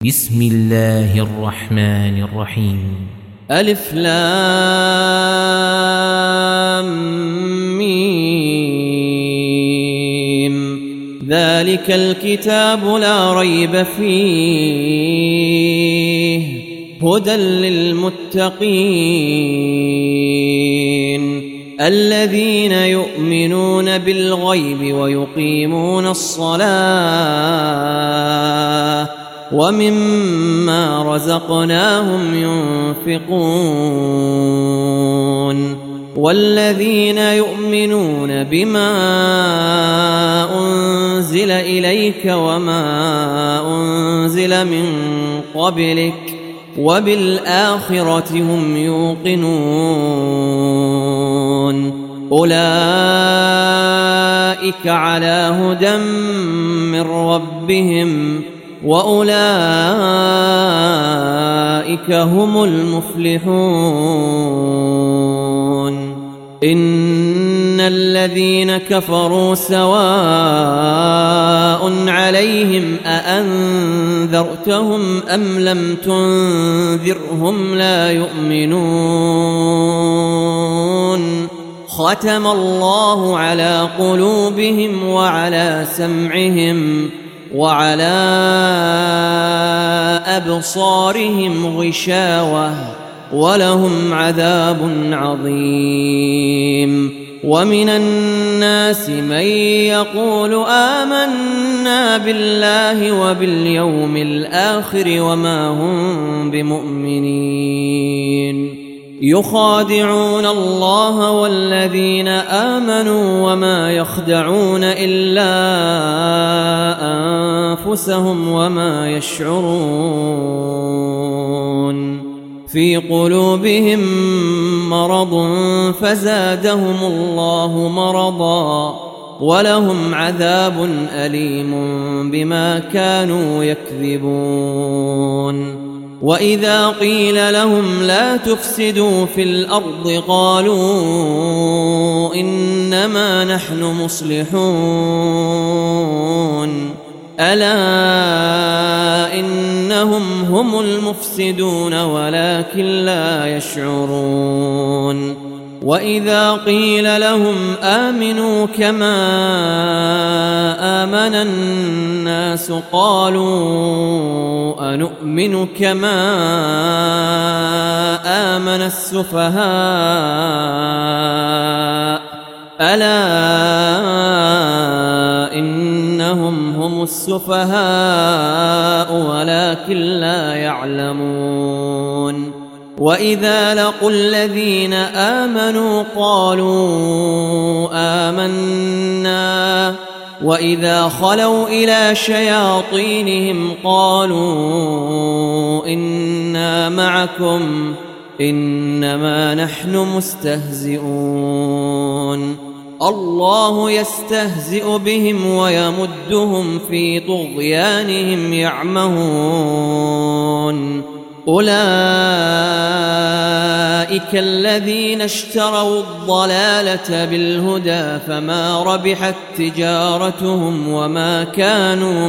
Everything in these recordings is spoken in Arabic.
بسم الله الرحمن الرحيم. ألف لام ميم. ذلك الكتاب لا ريب فيه هدى للمتقين الذين يؤمنون بالغيب ويقيمون الصلاة ومما رزقناهم ينفقون والذين يؤمنون بما أنزل إليك وما أنزل من قبلك وبالآخرة هم يوقنون أولئك على هدى من ربهم وأولئك هم المفلحون. إن الذين كفروا سواء عليهم أأنذرتهم أم لم تنذرهم لا يؤمنون. ختم الله على قلوبهم وعلى سمعهم وعلى أبصارهم غشاوة ولهم عذاب عظيم. ومن الناس من يقول آمنا بالله وباليوم الآخر وما هم بمؤمنين يخادعون الله والذين آمنوا وما يخدعون إلا أنفسهم وما يشعرون. في قلوبهم مرض فزادهم الله مرضا ولهم عذاب أليم بما كانوا يكذبون. وإذا قيل لهم لا تفسدوا في الأرض قالوا إنما نحن مصلحون ألا إنهم هم المفسدون ولكن لا يشعرون. وإذا قيل لهم آمنوا كما آمن الناس قالوا أنؤمن كما آمن السفهاء ألا إنهم هم السفهاء ولكن لا يعلمون. وإذا لقوا الذين آمنوا قالوا آمنا وإذا خلوا إلى شياطينهم قالوا إنا معكم إنما نحن مستهزئون. الله يستهزئ بهم ويمدهم في طغيانهم يعمهون. أولئك الذين اشتروا الضلالة بالهدى فما ربحت تجارتهم وما كانوا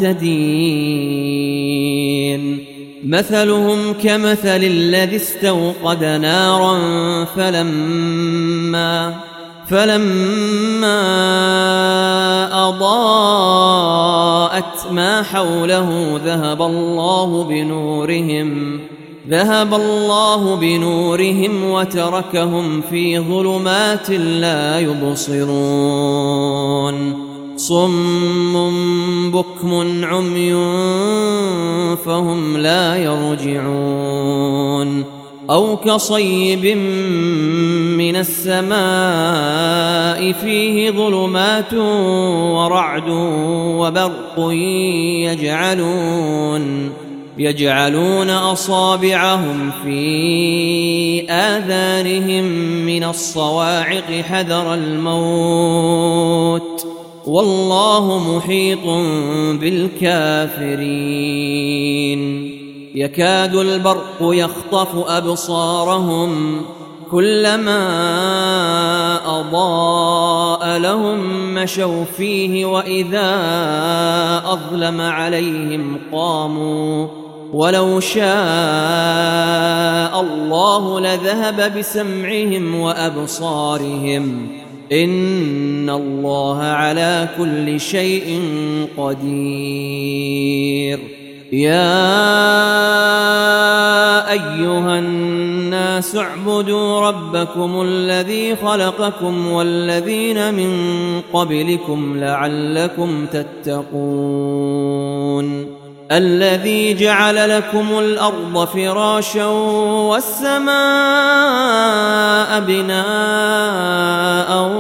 مهتدين. مثلهم كمثل الذي استوقد نارا فلما أضاءت ما حوله ذهب الله بنورهم وتركهم في ظلمات لا يبصرون. صم بكم عمي فهم لا يرجعون. أو كصيب من السماء فيه ظلمات ورعد وبرق يجعلون أصابعهم في آذانهم من الصواعق حذر الموت والله محيط بالكافرين. يكاد البرق يخطف أبصارهم كلما أضاء لهم مشوا فيه وإذا أظلم عليهم قاموا ولو شاء الله لذهب بسمعهم وأبصارهم إن الله على كل شيء قدير. يا أيها الناس اعبدوا ربكم الذي خلقكم والذين من قبلكم لعلكم تتقون الذي جعل لكم الأرض فراشا والسماء بناء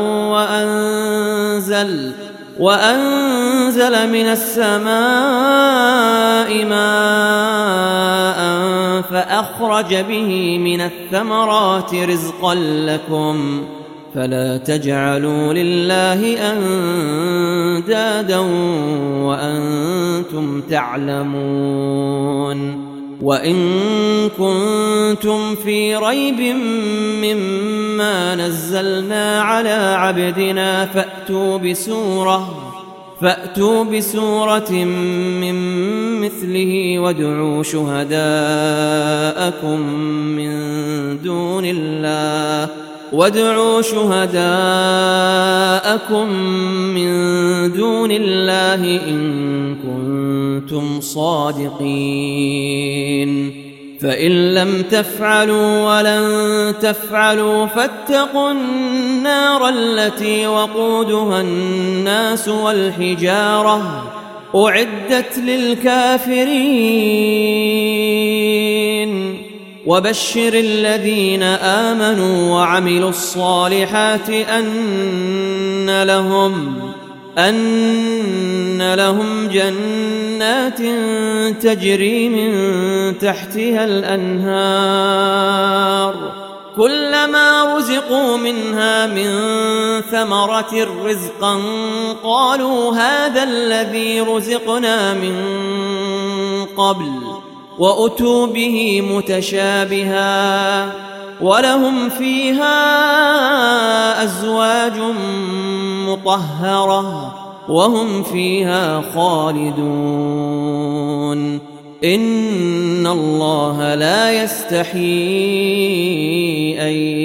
وأنزل من السماء ماء فأخرج به من الثمرات رزقا لكم فلا تجعلوا لله أندادا وأنتم تعلمون. وإن كنتم في ريب مما نزلنا على عبدنا فأتوا بسورة من مثله وادعوا شهداءكم من دون الله إن كنتم صادقين. فإن لم تفعلوا ولن تفعلوا فاتقوا النار التي وقودها الناس والحجارة أعدت للكافرين. وبشر الذين آمنوا وعملوا الصالحات أن لهم جنات تجري من تحتها الأنهار كلما رزقوا منها من ثمرة رزقا قالوا هذا الذي رزقنا من قبل وأتوا به متشابها ولهم فيها أزواج مطهرة وهم فيها خالدون. إن الله لا يستحيي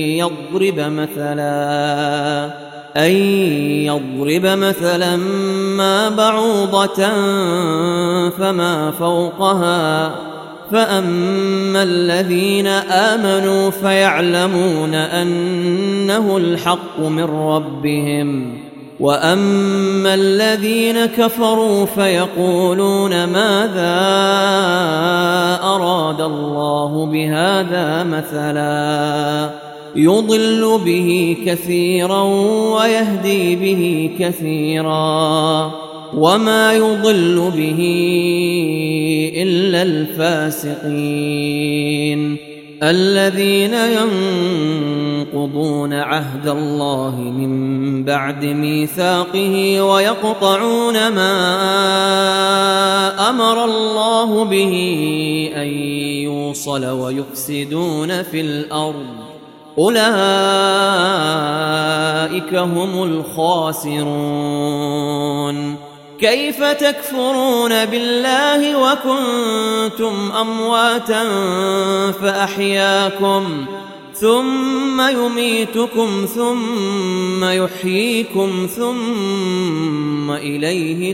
أن يضرب مثلا ما بعوضة فما فوقها فأما الذين آمنوا فيعلمون أنه الحق من ربهم وأما الذين كفروا فيقولون ماذا أراد الله بهذا مثلا يضل به كثيرا ويهدي به كثيرا وما يضل به إلا الفاسقين الذين ينقضون عهد الله من بعد ميثاقه ويقطعون ما أمر الله به أن يوصل ويفسدون في الأرض أولئك هم الخاسرون. كيف تكفرون بالله وكنتم أمواتا فأحياكم ثم يميتكم ثم يحييكم ثم إليه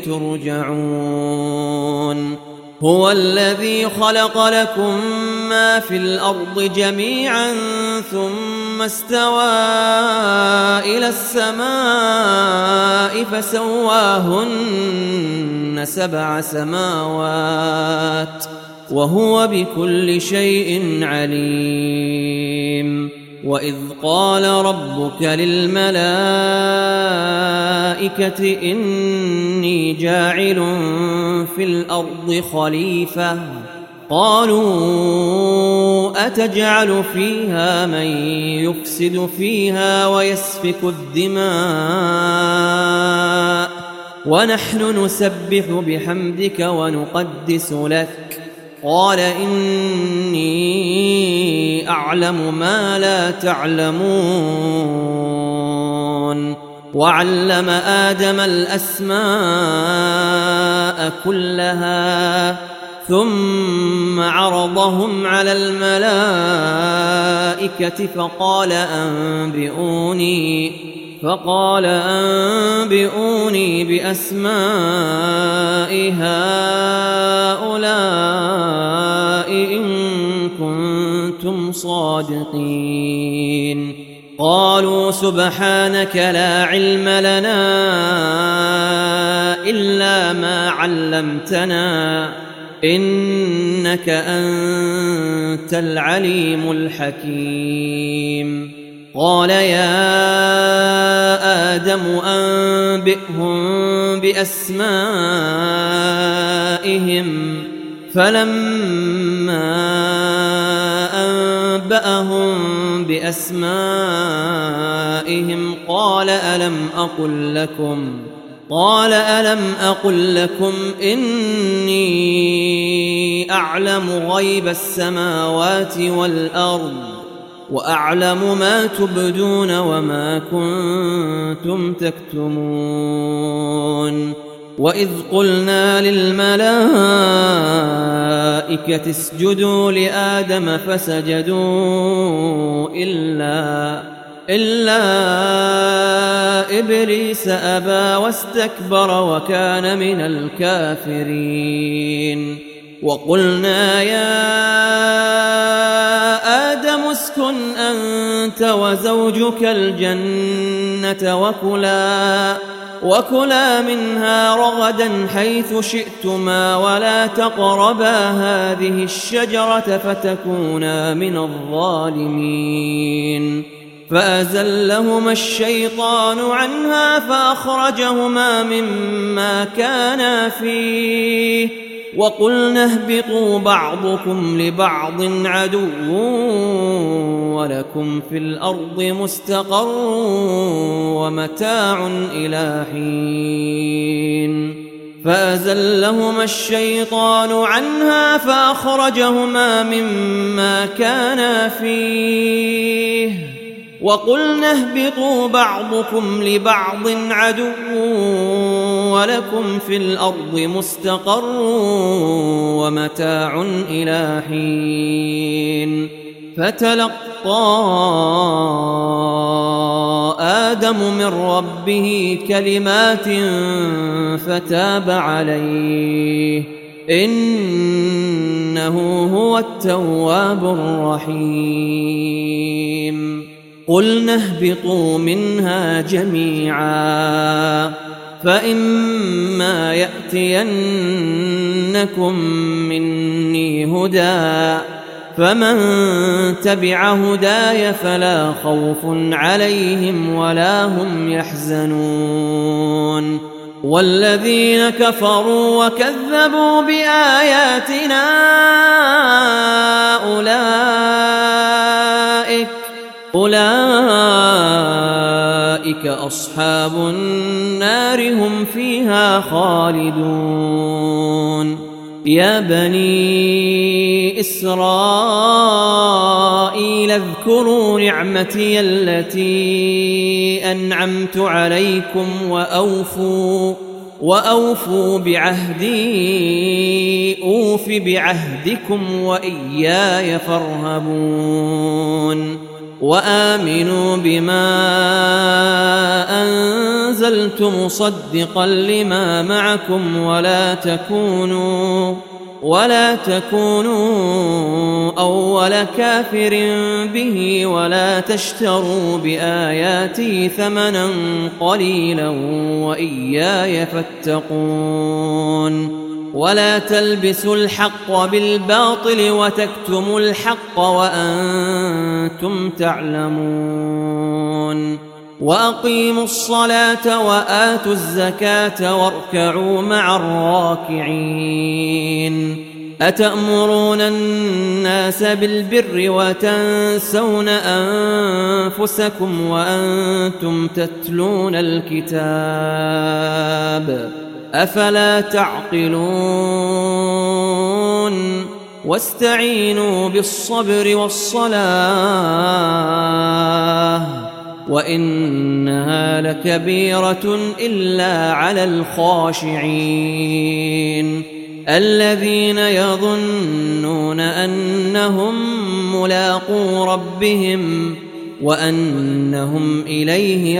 ترجعون. هو الذي خلق لكم ما في الأرض جميعا ثم استوى إلى السماء فسواهن 7 سماوات وهو بكل شيء عليم. وإذ قال ربك للملائكة إني جاعل في الأرض خليفة قالوا أتجعل فيها من يفسد فيها ويسفك الدماء ونحن نسبح بحمدك ونقدس لك قال إني أعلم ما لا تعلمون. وعلم آدم الأسماء كلها ثم عرضهم على الملائكة فقال أنبئوني بأسماء هؤلاء إن كنتم صادقين. قالوا سبحانك لا علم لنا إلا ما علمتنا إنك أنت العليم الحكيم. قال يا آدم أنبئهم بأسمائهم فلما أنبأهم بأسمائهم قال ألم أقل لكم إني أعلم غيب السماوات والأرض وأعلم ما تبدون وما كنتم تكتمون. وإذ قلنا للملائكة اسجدوا لآدم فسجدوا إلا إبليس أبى واستكبر وكان من الكافرين. وقلنا يا آدم اسكن أنت وزوجك الجنة وكلا منها رغدا حيث شئتما ولا تقربا هذه الشجرة فتكونا من الظالمين. فأزلهما الشيطان عنها فأخرجهما مما كانا فيه وقلنا اهبطوا بعضكم لبعض عدو ولكم في الأرض مستقر ومتاع إلى حين. فأزلهما الشيطان عنها فأخرجهما مما كانا فيه وقلنا اهبطوا بعضكم لبعض عدو ولكم في الأرض مستقر ومتاع إلى حين. فتلقى آدم من ربه كلمات فتاب عليه إنه هو التواب الرحيم. قلنا اهبطوا منها جميعا فإما يأتينكم مني هدى فمن تبع هداي فلا خوف عليهم ولا هم يحزنون. والذين كفروا وكذبوا بآياتنا أولئك أصحاب النار هم فيها خالدون. يا بني إسرائيل اذكروا نعمتي التي أنعمت عليكم وأوفوا بعهدي أوف بعهدكم وإياي فارهبون. وآمنوا بما أنزلت مصدقا لما معكم ولا تكونوا أول كافر به ولا تشتروا بآياتي ثمنا قليلا وإياي فاتقون. ولا تلبسوا الحق بالباطل وتكتموا الحق وأنتم تعلمون. وأقيموا الصلاة وآتوا الزكاة واركعوا مع الراكعين. أتأمرون الناس بالبر وتنسون أنفسكم وأنتم تتلون الكتاب أفلا تعقلون. واستعينوا بالصبر والصلاة وإنها لكبيرة إلا على الخاشعين. الذين يظنون أنهم ملاقو ربهم وأنهم إليه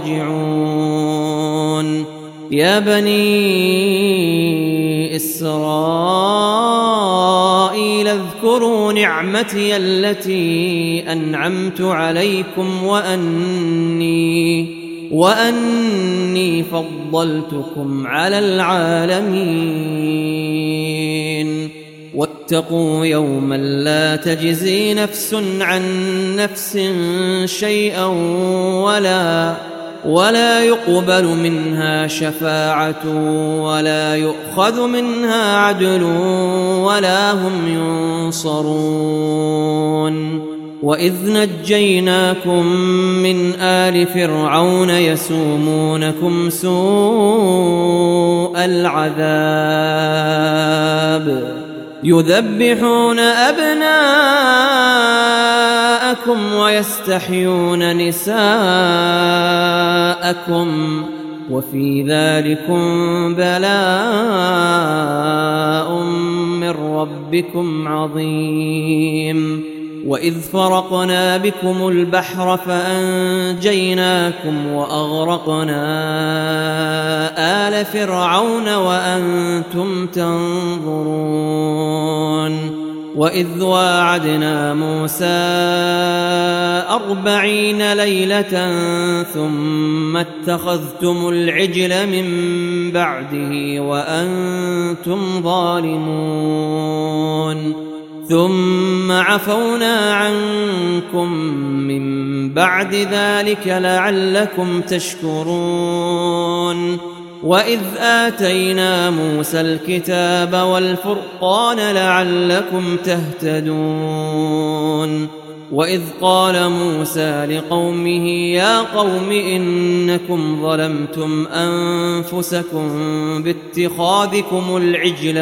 راجعون يا بني إسرائيل اذكروا نعمتي التي أنعمت عليكم وأني فضلتكم على العالمين واتقوا يوما لا تجزي نفس عن نفس شيئا ولا يقبل منها شفاعة ولا يؤخذ منها عدل ولا هم ينصرون وإذ نجيناكم من آل فرعون يسومونكم سوء العذاب يذبحون أبناءكم ويستحيون نساءكم وفي ذلكم بلاء من ربكم عظيم وإذ فرقنا بكم البحر فأنجيناكم وأغرقنا آل فرعون وأنتم تنظرون وإذ واعدنا موسى 40 ليلة ثم اتخذتم العجل من بعده وأنتم ظالمون ثم عفونا عنكم من بعد ذلك لعلكم تشكرون وإذ آتينا موسى الكتاب والفرقان لعلكم تهتدون وإذ قال موسى لقومه يا قوم إنكم ظلمتم أنفسكم باتخاذكم العجل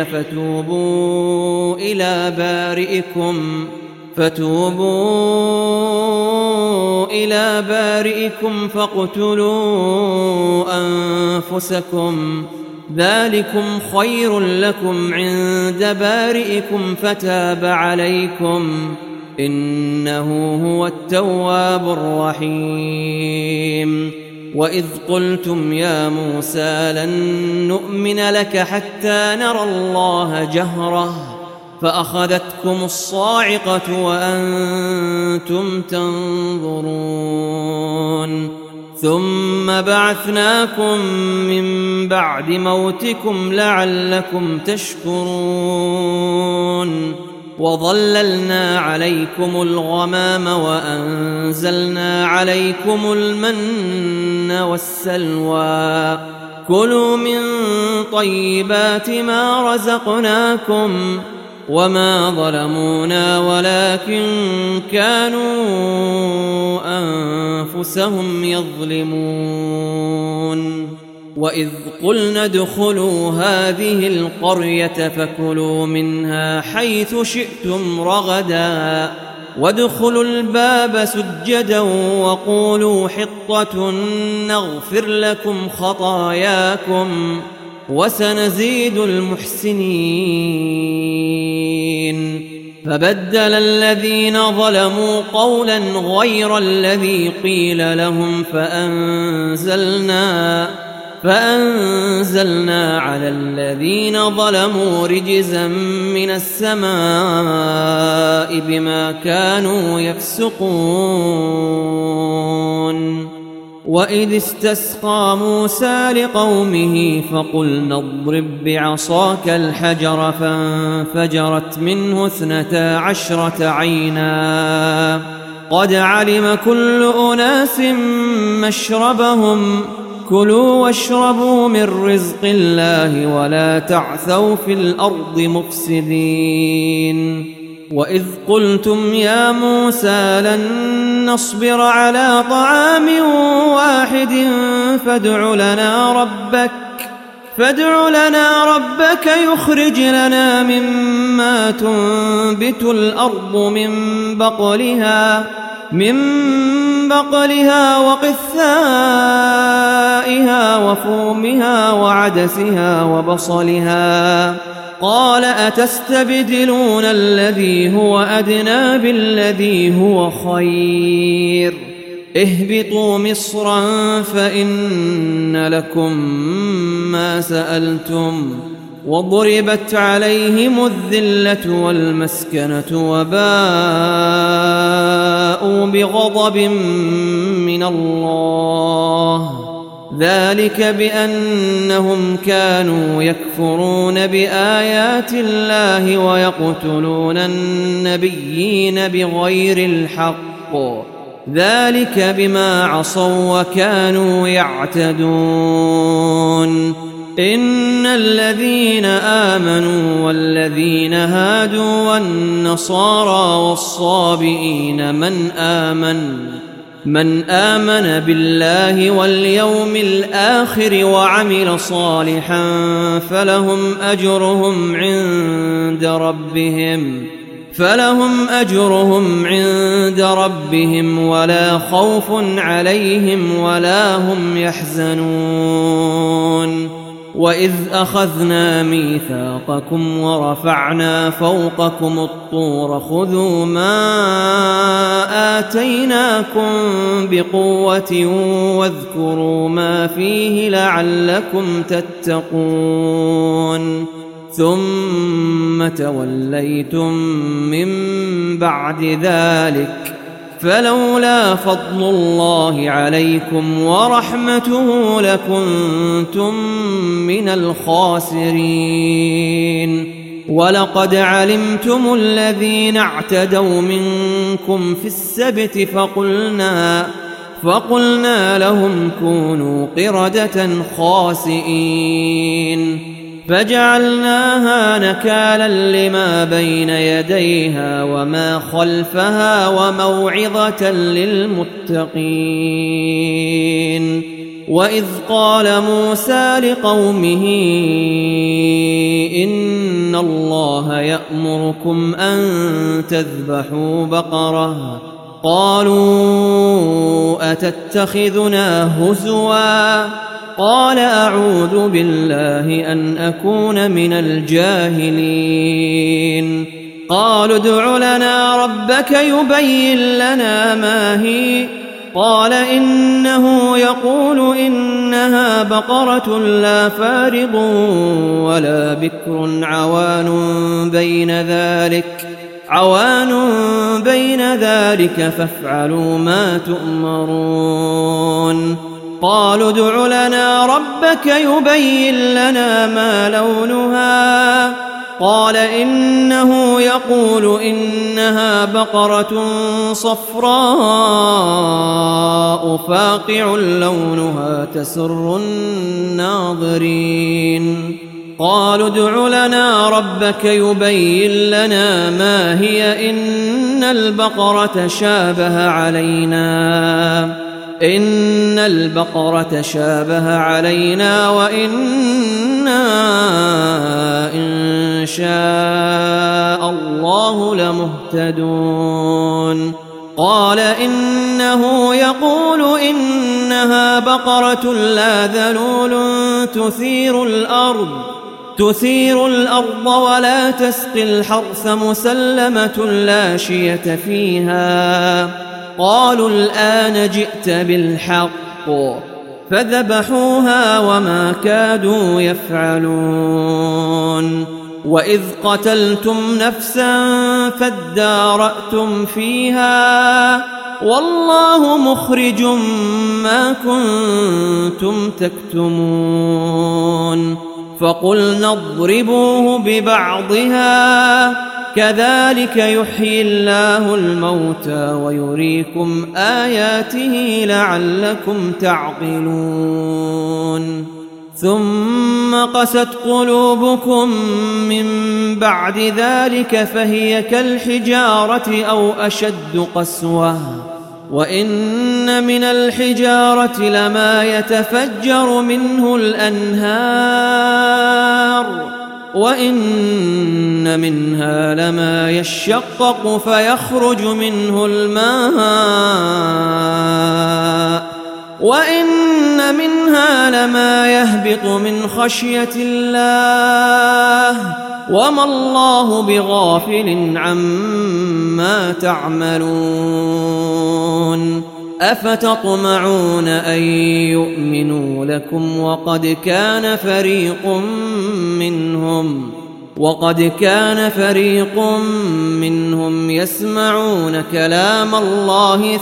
فتوبوا إلى بارئكم فاقتلوا أنفسكم ذلكم خير لكم عند بارئكم فتاب عليكم إنه هو التواب الرحيم وإذ قلتم يا موسى لن نؤمن لك حتى نرى الله جهرة فأخذتكم الصاعقة وأنتم تنظرون ثم بعثناكم من بعد موتكم لعلكم تشكرون وظللنا عليكم الغمام وأنزلنا عليكم المن والسلوى كلوا من طيبات ما رزقناكم وما ظلمونا ولكن كانوا أنفسهم يظلمون وإذ قلنا ادخلوا هذه القرية فكلوا منها حيث شئتم رغدا وادخلوا الباب سجدا وقولوا حطة نغفر لكم خطاياكم وسنزيد المحسنين فبدل الذين ظلموا قولا غير الذي قيل لهم فأنزلنا على الذين ظلموا رجزا من السماء بما كانوا يفسقون وإذ استسقى موسى لقومه فقلنا اضرب بعصاك الحجر فانفجرت منه 12 عينا قد علم كل أناس مشربهم كلوا واشربوا من رزق الله ولا تعثوا في الأرض مفسدين وإذ قلتم يا موسى لن نصبر على طعام واحد فادع لنا ربك يخرج لنا مما تنبت الأرض من بقلها وقثائها وفومها وعدسها وبصلها قال أتستبدلون الذي هو أدنى بالذي هو خير اهبطوا مصرا فإن لكم ما سألتم وضربت عليهم الذلة والمسكنة وباءوا بغضب من الله ذلك بأنهم كانوا يكفرون بآيات الله ويقتلون النبيين بغير الحق ذلك بما عصوا وكانوا يعتدون إن الذين آمنوا والذين هادوا والنصارى والصابئين من آمن بالله واليوم الآخر وعمل صالحا فلهم أجرهم عند ربهم ولا خوف عليهم ولا هم يحزنون وإذ أخذنا ميثاقكم ورفعنا فوقكم الطور خذوا ما آتيناكم بقوة واذكروا ما فيه لعلكم تتقون ثم توليتم من بعد ذلك فلولا فضل الله عليكم ورحمته لكنتم من الخاسرين ولقد علمتم الذين اعتدوا منكم في السبت فقلنا لهم كونوا قردة خاسئين فجعلناها نكالا لما بين يديها وما خلفها وموعظة للمتقين وإذ قال موسى لقومه إن الله يأمركم أن تذبحوا بقرة قالوا أتتخذنا هزوا قال أعوذ بالله أن أكون من الجاهلين قالوا ادع لنا ربك يبين لنا ما هي قال إنه يقول إنها بقرة لا فارض ولا بكر عوان بين ذلك فافعلوا ما تؤمرون قالوا ادع لنا ربك يبين لنا ما لونها قال إنه يقول إنها بقرة صفراء فاقع لونها تسر الناظرين قالوا ادع لنا ربك يبين لنا ما هي إن البقرة شابه علينا وإنا إن شاء الله لمهتدون قال إنه يقول إنها بقرة لا ذلول تثير الأرض ولا تسقي الحرث مسلمة لا شية فيها قالوا الآن جئت بالحق فذبحوها وما كادوا يفعلون وإذ قتلتم نفسا فادارأتم فيها والله مخرج ما كنتم تكتمون فقلنا اضربوه ببعضها كذلك يحيي الله الموتى ويريكم آياته لعلكم تعقلون ثم قست قلوبكم من بعد ذلك فهي كالحجارة أو أشد قسوة وإن من الحجارة لما يتفجر منه الأنهار وإن منها لما يشقق فيخرج منه الماء وإن منها لما يهبط من خشية الله وما الله بغافل عما تعملون أفتطمعون أن يؤمنوا لكم وقد كان فريق منهم يسمعون كلام الله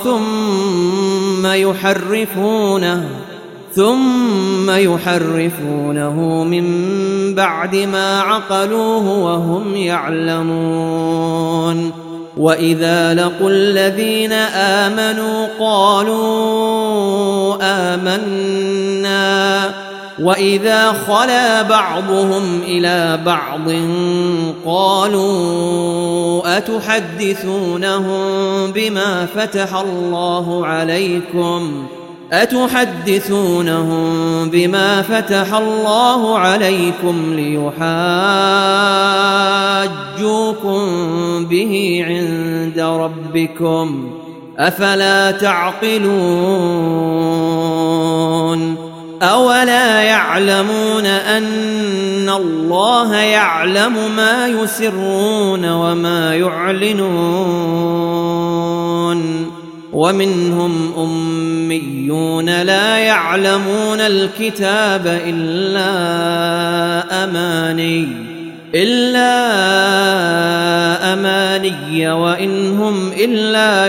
ثم يحرفونه من بعد ما عقلوه وهم يعلمون وإذا لقوا الذين آمنوا قالوا آمنا وإذا خلا بعضهم إلى بعض قالوا أتحدثونهم بما فتح الله عليكم ليحاجوكم به عند ربكم أفلا تعقلون أولا يعلمون أن الله يعلم ما يسرون وما يعلنون ومنهم أميون لا يعلمون الكتاب إلا أماني وإن هم إلا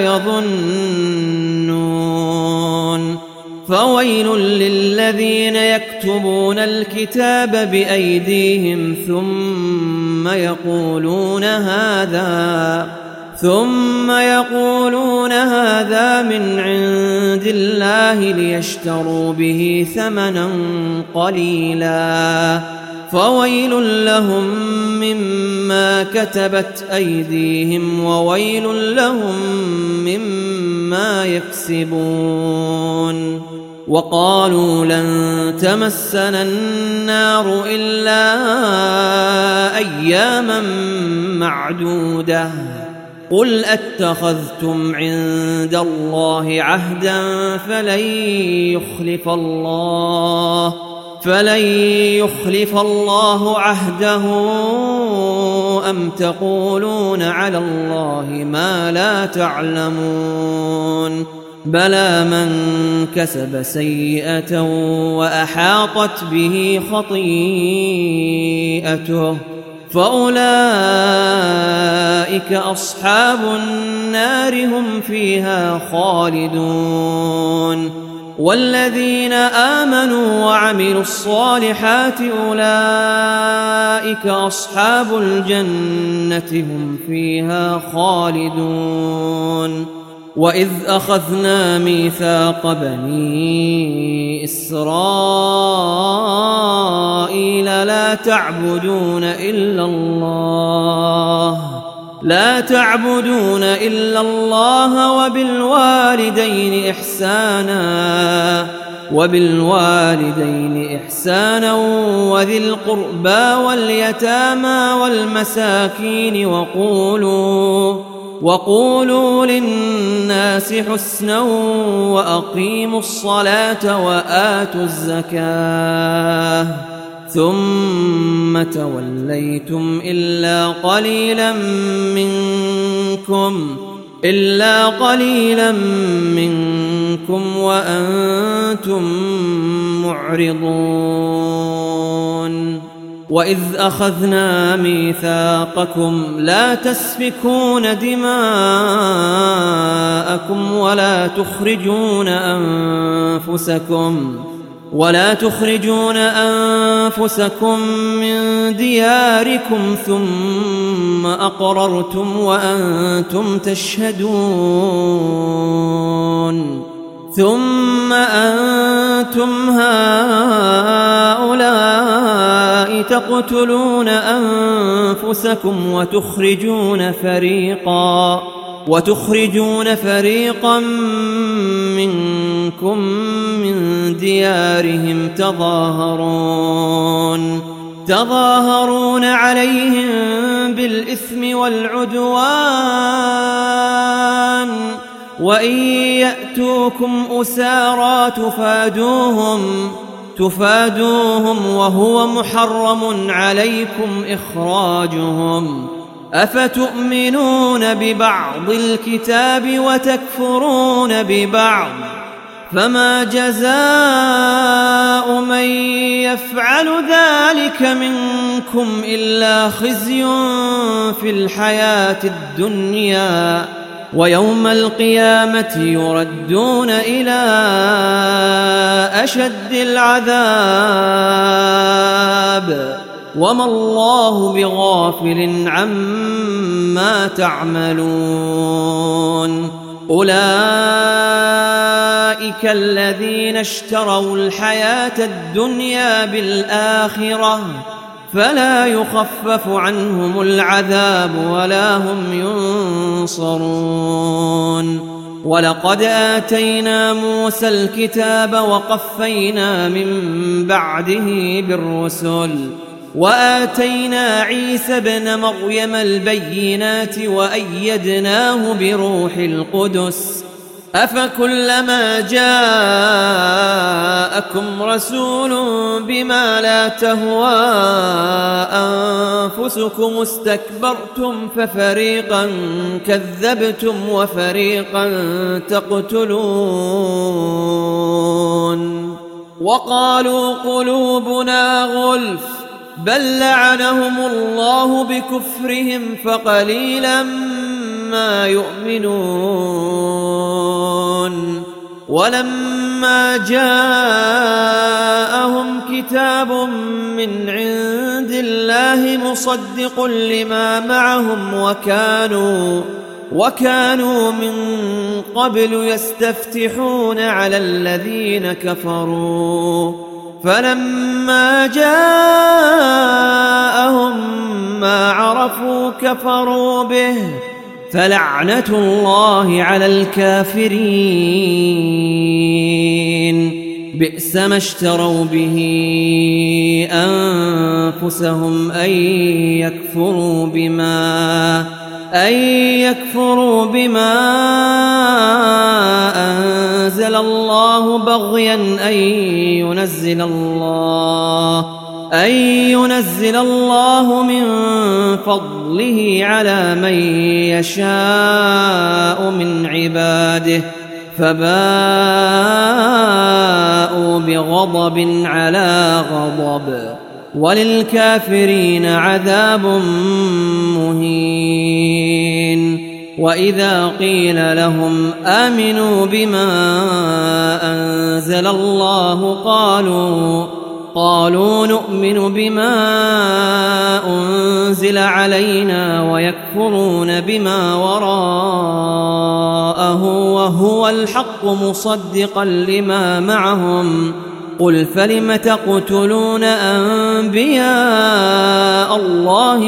يظنون فويل للذين يكتبون الكتاب بأيديهم ثم يقولون هذا من عند الله ليشتروا به ثمنا قليلا فويل لهم مما كتبت أيديهم وويل لهم مما يكسبون وقالوا لن تمسنا النار إلا أياما معدودة قل أتخذتم عند الله عهدا فلن يخلف الله عهده أم تقولون على الله ما لا تعلمون بلى من كسب سيئة وأحاطت به خطيئته فأولئك أصحاب النار هم فيها خالدون والذين آمنوا وعملوا الصالحات أولئك أصحاب الجنة هم فيها خالدون وإذ أخذنا ميثاق بني إسرائيل لا تعبدون إلا الله وبالوالدين إحسانا وذي القربى واليتامى والمساكين وقولوا للناس حسنا وأقيموا الصلاة وآتوا الزكاة ثم توليتم إلا قليلا منكم وأنتم معرضون وإذ أخذنا ميثاقكم لا تسفكون دماءكم ولا تخرجون أنفسكم من دياركم ثم أقررتم وأنتم تشهدون ثم أنتم هؤلاء تقتلون أنفسكم وتخرجون فريقا منكم من ديارهم تظاهرون عليهم بالإثم والعدوان وإن يأتوكم أسارى تفادوهم تفادوهم وهو محرم عليكم إخراجهم. أفتؤمنون ببعض الكتاب وتكفرون ببعض؟ فما جزاء من يفعل ذلك منكم إلا خزي في الحياة الدنيا، ويوم القيامة يردون إلى أشد العذاب، وما الله بغافل عما تعملون. أولئك الذين اشتروا الحياة الدنيا بالآخرة فلا يخفف عنهم العذاب ولا هم ينصرون. ولقد آتينا موسى الكتاب وقفينا من بعده بالرسل، وآتينا عيسى ابن مريم البينات وأيدناه بروح القدس. أفكلما جاءكم رسول بما لا تهوى أنفسكم استكبرتم ففريقا كذبتم وفريقا تقتلون. وقالوا قلوبنا غلف بل لعنهم الله بكفرهم فقليلا ما يؤمنون. ولما جاءهم كتاب من عند الله مصدق لما معهم وكانوا من قبل يستفتحون على الذين كفروا، فلما جاءهم ما عرفوا كفروا به، فلعنة الله على الكافرين. بئس ما اشتروا به أنفسهم أن يكفروا بما أنزل الله بغيا أن ينزل الله من فضله على من يشاء من عباده، فباءوا بغضب على غضب، وللكافرين عذاب مهين. وإذا قيل لهم آمنوا بما أنزل الله قالوا نؤمن بما أنزل علينا ويكفرون بما وراءه وهو الحق مصدقا لما معهم. قل فلم تقتلون أنبياء الله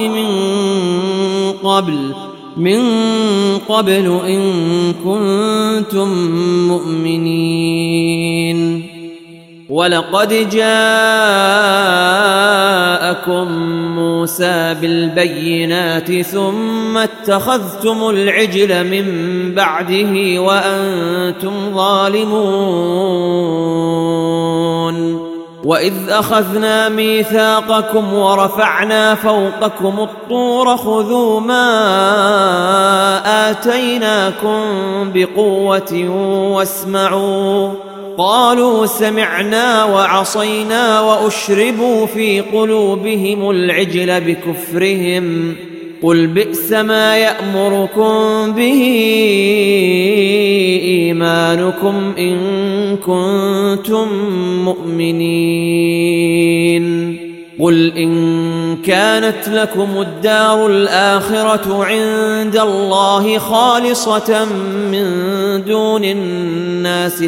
من قبل إن كنتم مؤمنين؟ ولقد جاءكم موسى بالبينات ثم اتخذتم العجل من بعده وأنتم ظالمون. وإذ أخذنا ميثاقكم ورفعنا فوقكم الطور خذوا ما آتيناكم بقوة واسمعوا. قالوا سمعنا وعصينا وأشربوا في قلوبهم العجل بكفرهم. قل بئس ما يأمركم به إيمانكم إن كنتم مؤمنين. قل إن كانت لكم الدار الآخرة عند الله خالصة من دون الناس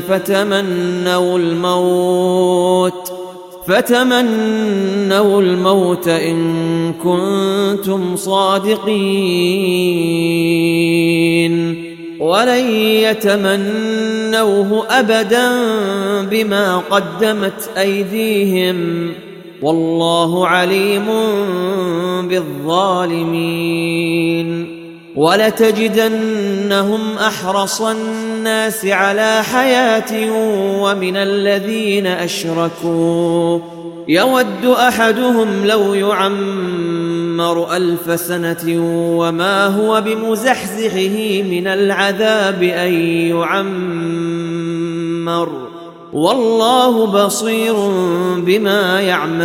فتمنوا الموت إن كنتم صادقين، ولن يتمنوه أبدا بما قدمت أيديهم، والله عليم بالظالمين. ولتجدنهم أحرص الناس على حياة ومن الذين أشركوا يود أحدهم لو يعمر 1000 سنة وما هو بمزحزحه من العذاب أن يعمر والله بصير بما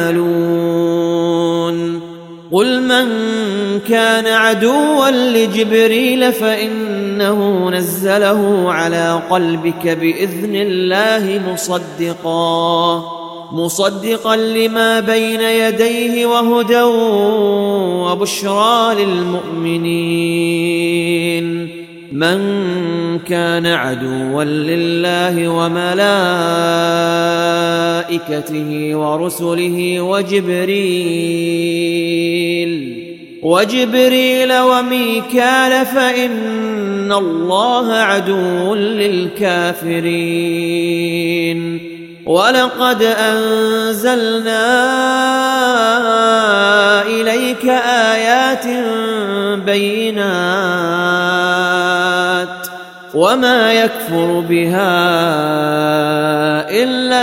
يعملون قل من كان عدوا لجبريل فإنه نزله على قلبك بإذن الله مصدقا لما بين يديه وهدى وبشرى للمؤمنين من كان عدوا لله وملائكته ورسله وجبريل وميكال فإن الله عدو للكافرين ولقد أنزلنا إليك آيات بينات وما يكفر بها إلا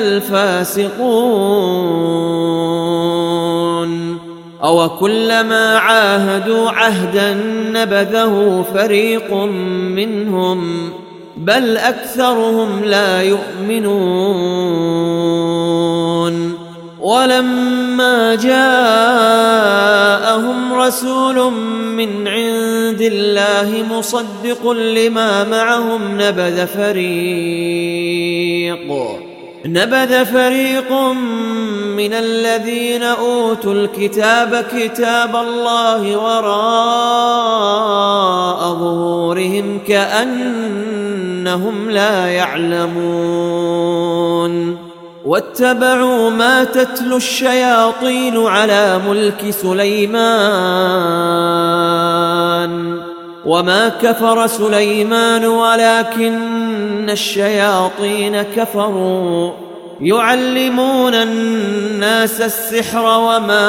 الفاسقون أوكلما عاهدوا عهدا نبذه فريق منهم بل أكثرهم لا يؤمنون ولما جاءهم رسول من عند الله مصدق لما معهم نبذ فريق من الذين أوتوا الكتاب كتاب الله وراء ظهورهم كأنهم لا يعلمون واتبعوا ما تتلو الشياطين على ملك سليمان وما كفر سليمان ولكن الشياطين كفروا يعلمون الناس السحر وما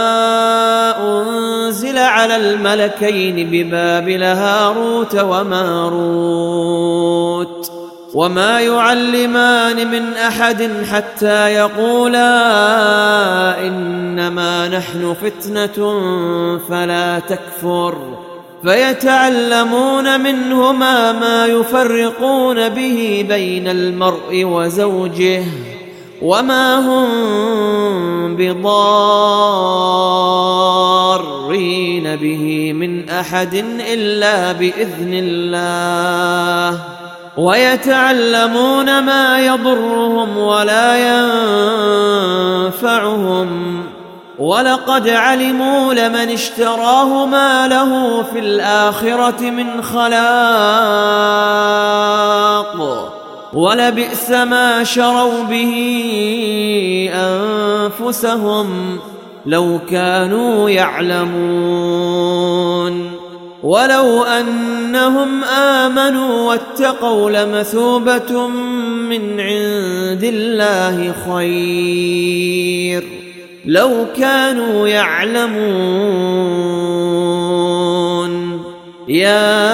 أنزل على الملكين ببابل هاروت وماروت وما يعلمان من أحد حتى يقولا إنما نحن فتنة فلا تكفر فيتعلمون منهما ما يفرقون به بين المرء وزوجه وما هم بضارين به من أحد إلا بإذن الله ويتعلمون ما يضرهم ولا ينفعهم ولقد علموا لمن اشتراه ما له في الآخرة من خلاق ولبئس ما شروا به أنفسهم لو كانوا يعلمون ولو أنهم آمنوا واتقوا لمثوبة من عند الله خير لو كانوا يعلمون يا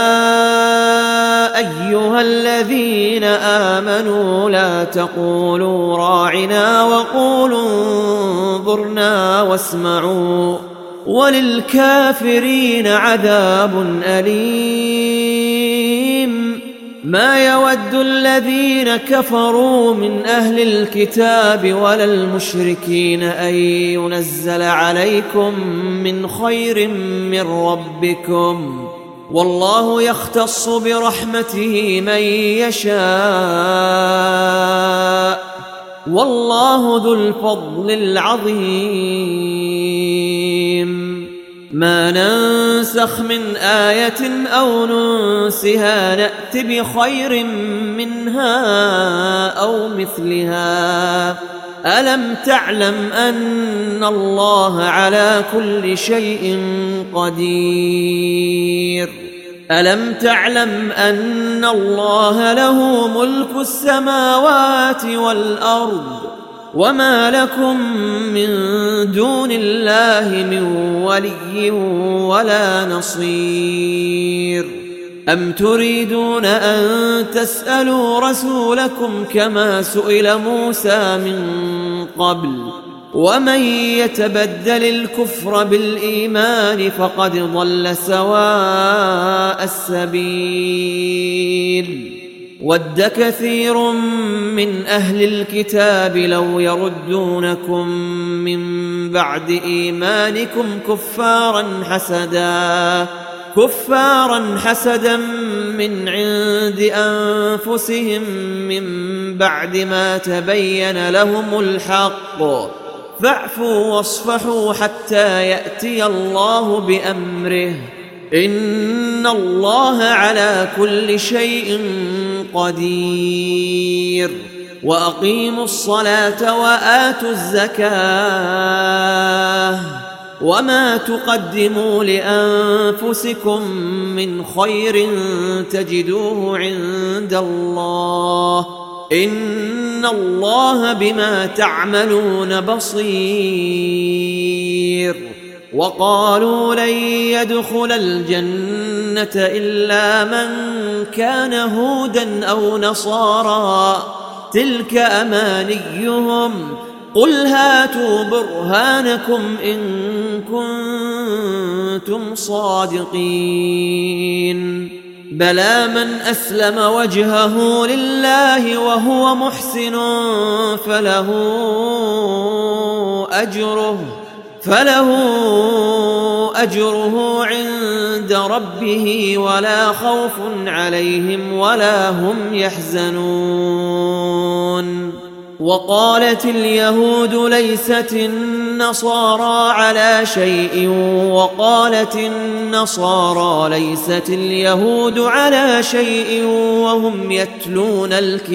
أيها الذين آمنوا لا تقولوا راعنا وقولوا انظرنا واسمعوا وللكافرين عذاب أليم ما يود الذين كفروا من أهل الكتاب ولا المشركين أن ينزل عليكم من خير من ربكم والله يختص برحمته من يشاء والله ذو الفضل العظيم ما ننسخ من آية أو ننسها نأت بخير منها أو مثلها ألم تعلم أن الله على كل شيء قدير ألم تعلم أن الله له ملك السماوات والأرض وما لكم من دون الله من ولي ولا نصير أم تريدون أن تسألوا رسولكم كما سئل موسى من قبل ومن يتبدل الكفر بالإيمان فقد ضل سواء السبيل ود كثير من أهل الكتاب لو يردونكم من بعد إيمانكم كفارا حسدا من عند أنفسهم من بعد ما تبين لهم الحق فاعفوا واصفحوا حتى يأتي الله بأمره إن الله على كل شيء قدير وأقيموا الصلاة وآتوا الزكاة وما تقدموا لأنفسكم من خير تجدوه عند الله إن الله بما تعملون بصير وقالوا لن يدخل الجنة إلا من كان هودا أو نصارى تلك أمانيهم قل هاتوا برهانكم إن كنتم صادقين بلى من أسلم وجهه لله وهو محسن فله أجره عند ربه ولا خوف عليهم ولا هم يحزنون وقالت اليهود ليست النصارى على شيء وقالت النصارى ليست اليهود على شيء وهم يتلون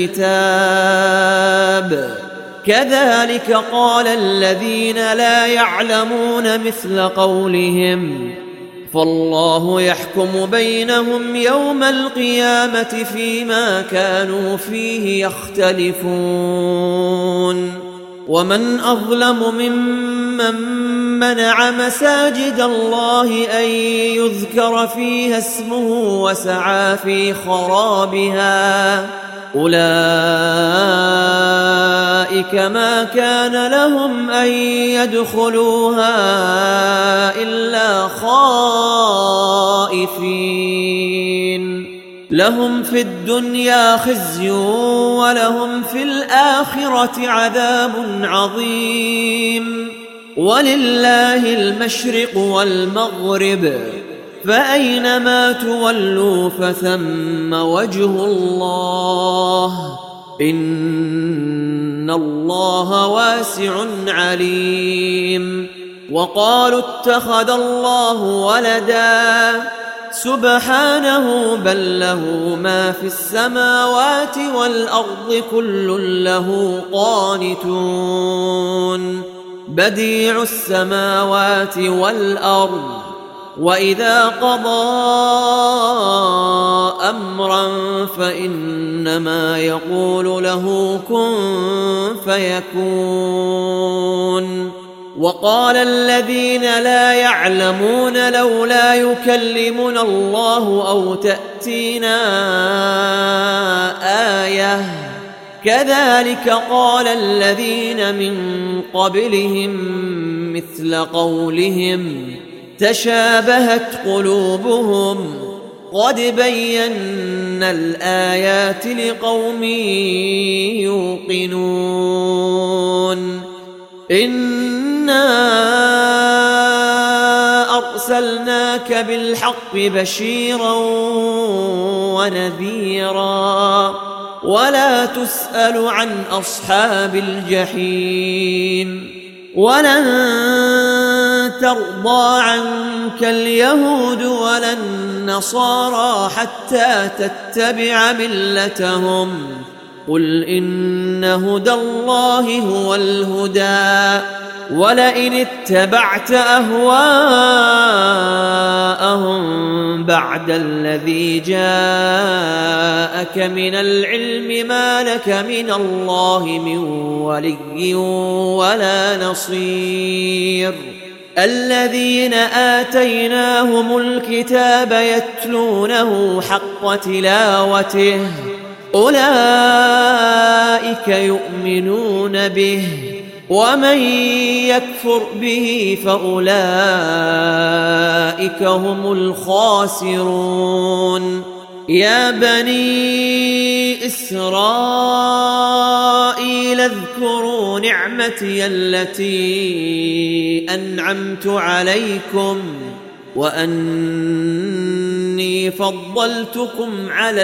الكتاب كذلك قال الذين لا يعلمون مثل قولهم فالله يحكم بينهم يوم القيامة فيما كانوا فيه يختلفون ومن أظلم ممن منع مساجد الله أن يذكر فيها اسمه وسعى في خرابها أولئك ما كان لهم أن يدخلوها إلا خائفين لهم في الدنيا خزي ولهم في الآخرة عذاب عظيم ولله المشرق والمغرب فأينما تولوا فثم وجه الله إن الله واسع عليم وقالوا اتخذ الله ولدا سبحانه بل له ما في السماوات والأرض كل له قانتون بديع السماوات والأرض وإذا قضى أمرا فإنما يقول له كن فيكون وقال الذين لا يعلمون لولا يكلمنا الله أو تأتينا آية كذلك قال الذين من قبلهم مثل قولهم تشابهت قلوبهم قد بينا الآيات لقوم يوقنون إنا أرسلناك بالحق بشيرا ونذيرا ولا تسأل عن أصحاب الجحيم ولن ترضى عنك اليهود ولا النصارى حتى تتبع ملتهم قل إن هدى الله هو الهدى ولئن اتبعت أهواءهم بعد الذي جاءك من العلم ما لك من الله من ولي ولا نصير. الذين آتيناهم الكتاب يتلونه حق تلاوته أولئك يؤمنون به ومن يكفر به فأولئك هم الخاسرون. يا بني إسرائيل اذكروا نعمتي التي أنعمت عليكم وأني فضلتكم على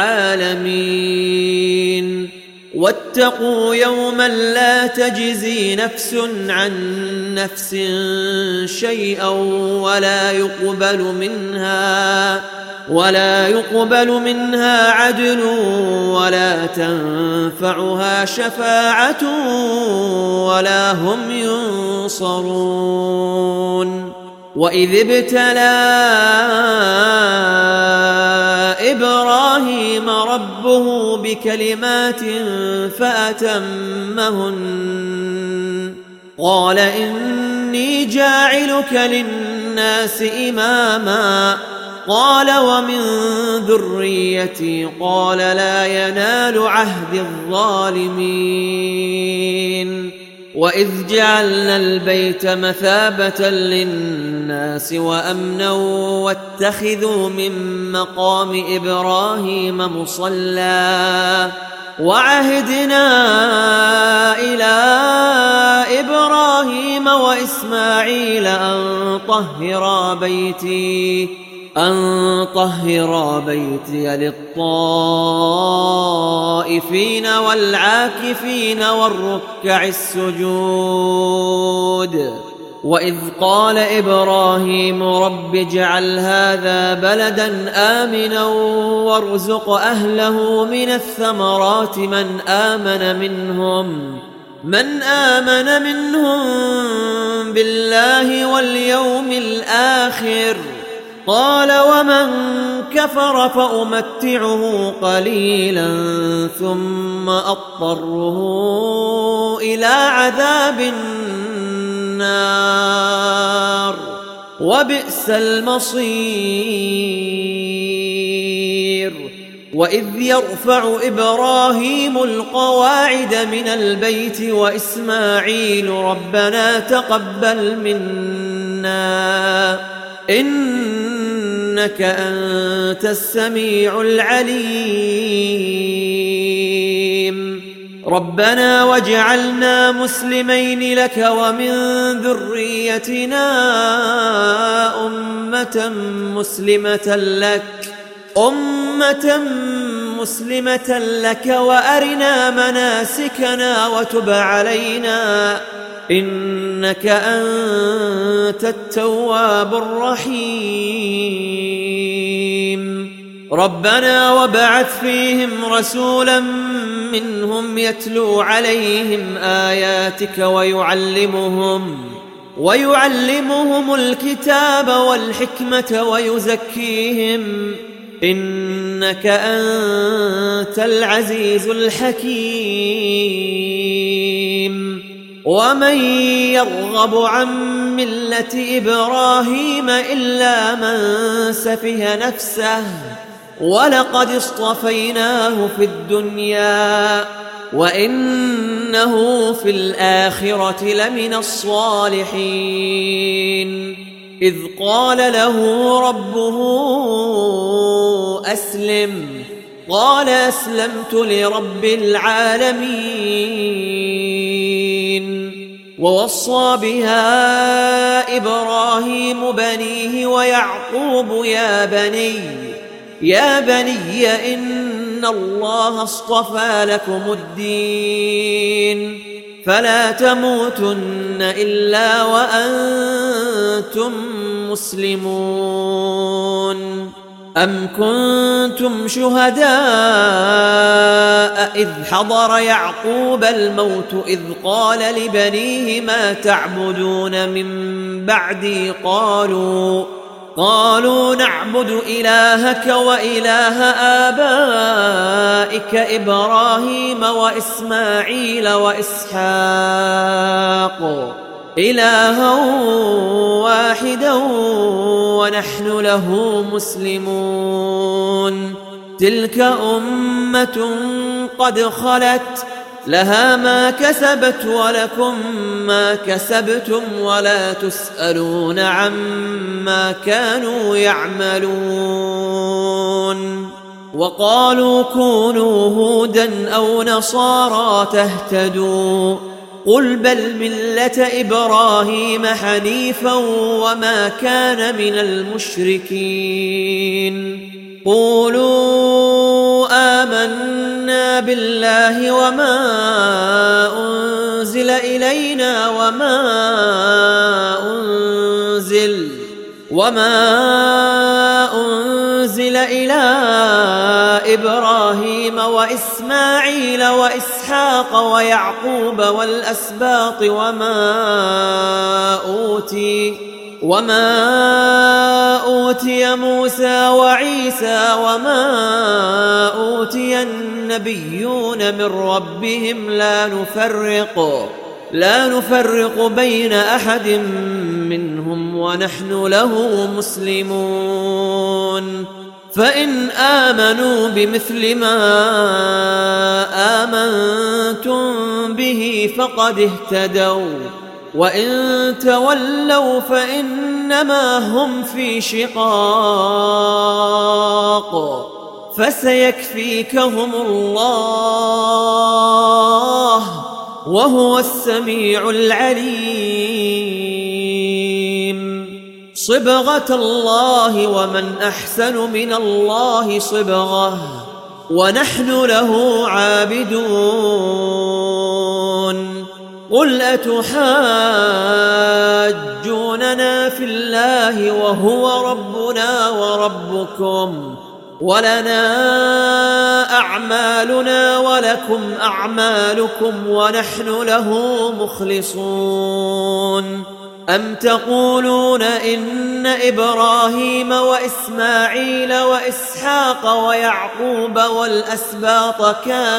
العالمين. واتقوا يوما لا تجزي نفس عن نفس شيئا ولا يقبل منها عدل ولا تنفعها شفاعة ولا هم ينصرون. وإذ ابتلى إبراهيم ربه بكلمات فأتمهن قال إني جاعلك للناس إماما قال ومن ذريتي قال لا ينال عهد الظالمين. وإذ جعلنا البيت مثابة للناس وأمنا واتخذوا من مقام إبراهيم مصلى وعهدنا إلى إبراهيم وإسماعيل أن طهرا بيتي للطائفين والعاكفين والركع السجود. وإذ قال إبراهيم رب اجعل هذا بلدا آمنا وارزق أهله من الثمرات من آمن منهم بالله واليوم الآخر قال ومن كفر فأمتعه قليلا ثم أضطره إلى عذاب النار وبئس المصير. وإذ يرفع إبراهيم القواعد من البيت وإسماعيل ربنا تقبل منا إنك أنت السميع العليم. ربنا واجعلنا مسلمين لك ومن ذريتنا أمة مسلمة لك وأرنا مناسكنا وتب علينا إنك أنت التواب الرحيم. ربنا وابعث فيهم رسولا منهم يتلو عليهم آياتك ويعلمهم الكتاب والحكمة ويزكيهم إنك أنت العزيز الحكيم. ومن يرغب عن ملة إبراهيم إلا من سفه نفسه ولقد اصطفيناه في الدنيا وإنه في الآخرة لمن الصالحين. إذ قال له ربه أسلم قال أسلمت لرب العالمين. ووصى بها إبراهيم بنيه ويعقوب يا بني إن الله اصطفى لكم الدين فلا تموتن إلا وأنتم مسلمون. أم كنتم شهداء إذ حضر يعقوب الموت إذ قال لبنيه ما تعبدون من بعدي قالوا نعبد إلهك وإله آبائك إبراهيم وإسماعيل وإسحاق إلها واحدا ونحن له مسلمون تلك أمة قد خلت لها ما كسبت ولكم ما كسبتم ولا تسألون عما كانوا يعملون وقالوا كونوا هودا أو نصارى تهتدوا قل بل ملة إبراهيم حنيفا وما كان من المشركين قولوا آمنا بالله وما أنزل إلينا وما أنزل إلى إبراهيم وإسماعيل وإسحاق ويعقوب والأسباط وما أوتي موسى وعيسى وما أوتي النبيون من ربهم لا نفرق بين أحد منهم ونحن له مسلمون فإن آمنوا بمثل ما آمنتم به فقد اهتدوا وإن تولوا فإنما هم في شقاق فسيكفيكهم الله وهو السميع العليم صبغة الله ومن أحسن من الله صبغة ونحن له عابدون قل أتحاجوننا في الله وهو ربنا وربكم ولنا أعمالنا ولكم أعمالكم ونحن له مخلصون أم تقولون إن إبراهيم وإسماعيل وإسحاق ويعقوب والأسباط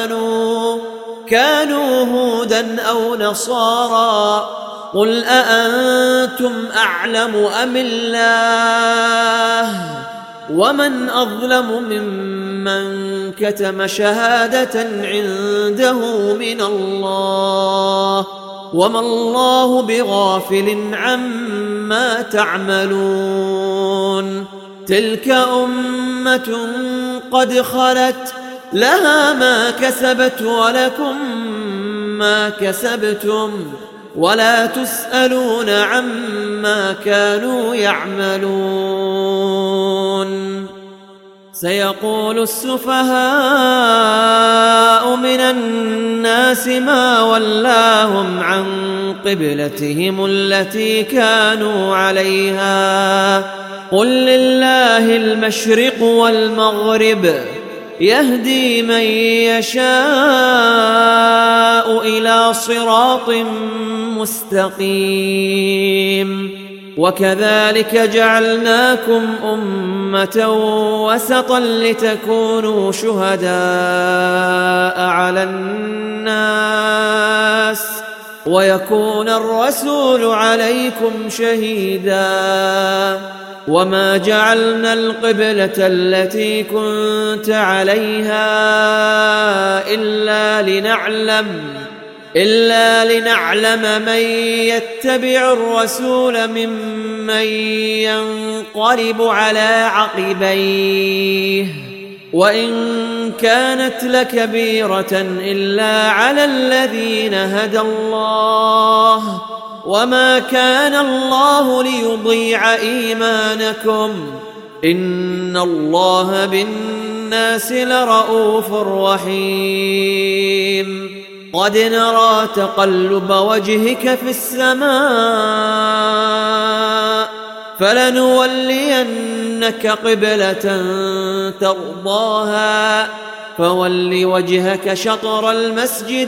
كانوا هودا أو نصارى قل أأنتم أعلم أم الله ومن أظلم ممن كتم شهادة عنده من الله وما الله بغافل عما تعملون تلك أمة قد خلت لها ما كسبت ولكم ما كسبتم ولا تسألون عما كانوا يعملون سيقول السفهاء من الناس ما ولاهم عن قبلتهم التي كانوا عليها قل لله المشرق والمغرب يهدي من يشاء إلى صراط مستقيم وكذلك جعلناكم أمة وسطا لتكونوا شهداء على الناس ويكون الرسول عليكم شهيدا وما جعلنا القبلة التي كنت عليها إلا لنعلم من يتبع الرسول ممن ينقلب على عقبيه وإن كانت لكبيرة إلا على الذين هدى الله وما كان الله ليضيع إيمانكم إن الله بالناس لرؤوف رحيم قد نرى تقلب وجهك في السماء فلنولينك لنجعلنك قبلة ترضاها فول وجهك شطر المسجد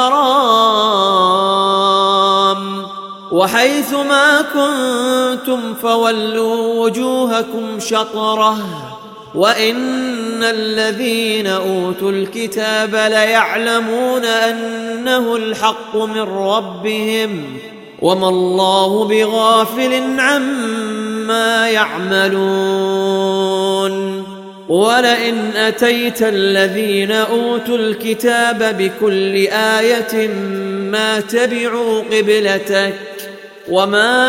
الحرام وحيث ما كنتم فولوا وجوهكم شطره وإن الذين أوتوا الكتاب ليعلمون أنه الحق من ربهم وما الله بغافل عما يعملون ولئن أتيت الذين أوتوا الكتاب بكل آية ما تبعوا قبلتك وما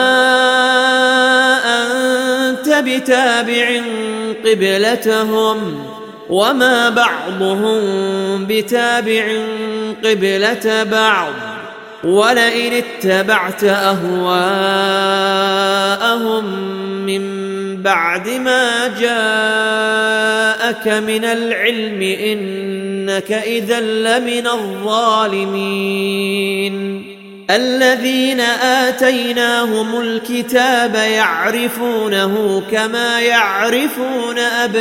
أنت بتابع قبلتهم وما بعضهم بتابع قبلة بعض ولئن اتبعت أهواءهم من بعد ما جاءك من العلم إنك إذا لمن الظالمين الذين آتيناهم الكتاب يعرفونه كما يعرفون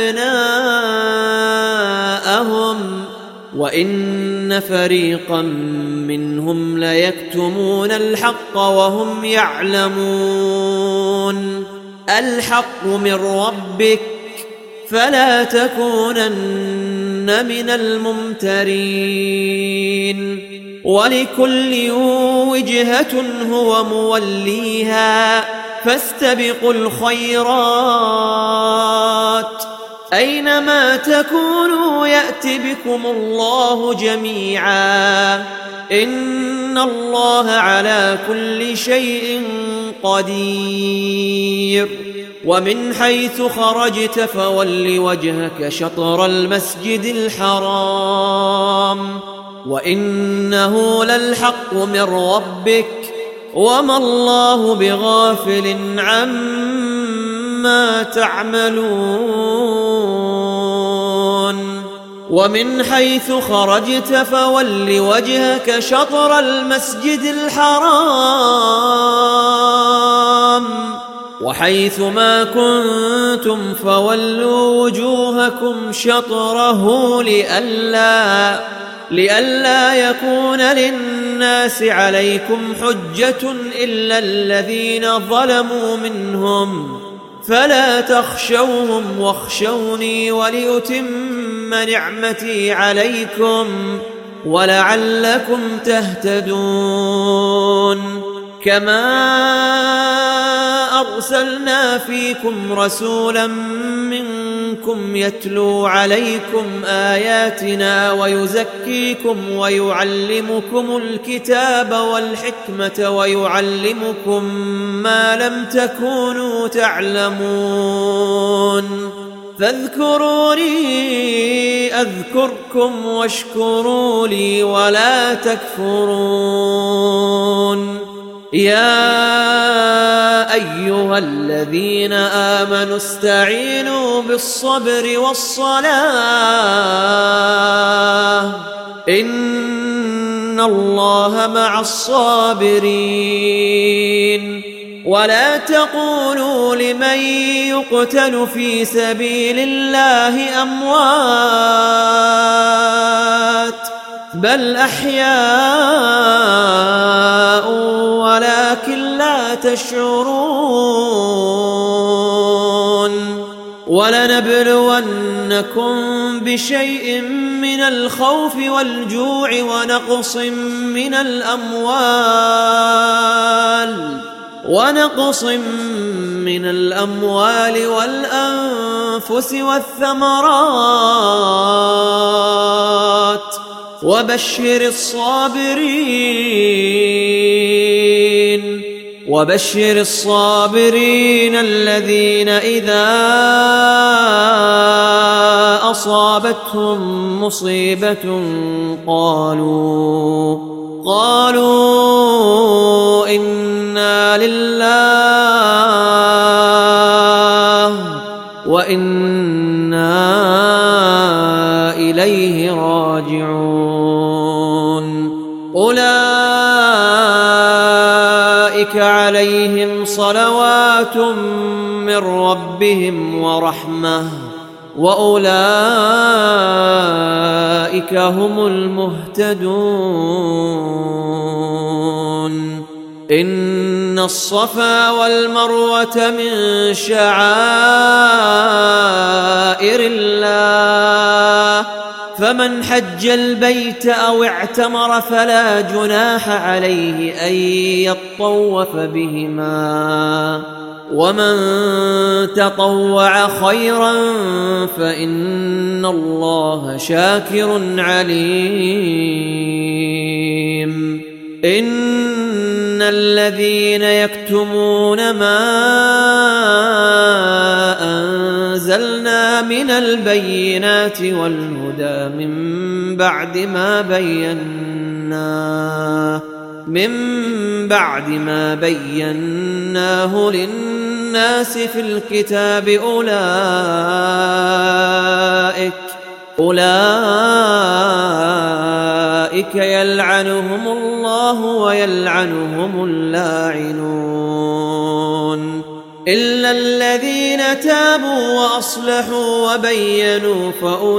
أبناءهم وإن فريقا منهم ليكتمون الحق وهم يعلمون الحق من ربك فلا تكونن من الممترين ولكل وجهة هو موليها فاستبقوا الخيرات أينما تكونوا يأت بكم الله جميعا إن الله على كل شيء قدير ومن حيث خرجت فول وجهك شطر المسجد الحرام وإنه للحق من ربك وما الله بغافل عما تعملون ومن حيث خرجت فول وجهك شطر المسجد الحرام وحيث ما كنتم فولوا وجوهكم شطره لئلا يكون للناس عليكم حجة إلا الذين ظلموا منهم فلا تخشوهم واخشوني ولأتم نعمتي عليكم ولعلكم تهتدون كما أرسلنا فيكم رسولا منكم يتلو عليكم آياتنا ويزكيكم ويعلمكم الكتاب والحكمة ويعلمكم ما لم تكونوا تعلمون فاذكروني أذكركم واشكروا لي ولا تكفرون يا أيها الذين آمنوا استعينوا بالصبر والصلاة إن الله مع الصابرين ولا تقولوا لمن يقتل في سبيل الله أموات بل أحياء ولكن لا تشعرون ولنبلونكم بشيء من الخوف والجوع ونقص من الأموال والأنفس والثمرات وبشر الصابرين الذين إذا أصابتهم مصيبة قالوا إنا لله وإنا إليه راجعون أولئك عليهم صلوات من ربهم ورحمة وأولئك هم المهتدون. إن الصفا والمروة من شعائر الله فمن حج البيت أو اعتمر فلا جناح عليه أن يطوف بهما ومن تطوع خيرا فإن الله شاكر عليم. إن الذين يكتمون ما أنزلنا من البينات والهدى من بعد ما بيناه للناس في الكتاب أولئك يلعنهم الله ويلعنهم اللاعنون إلا الذين تابوا وأصلحوا وبينوا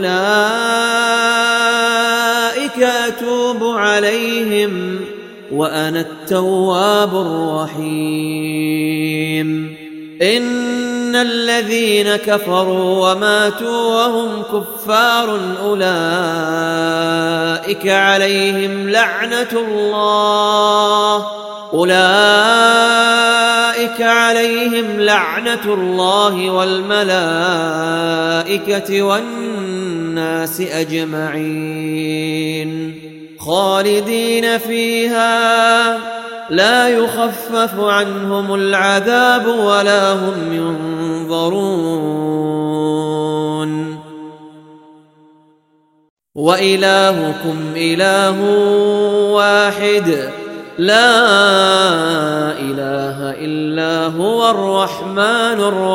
فأولئك أتوب عليهم وأنا التواب الرحيم. إن الذين كفروا وماتوا وهم كفار أولئك عليهم لعنة الله والملائكة والناس أجمعين خالدين فيها لا يخفف عنهم العذاب ولا هم ينظرون. وإلهكم إله واحد لا إله إلا هو الرحمن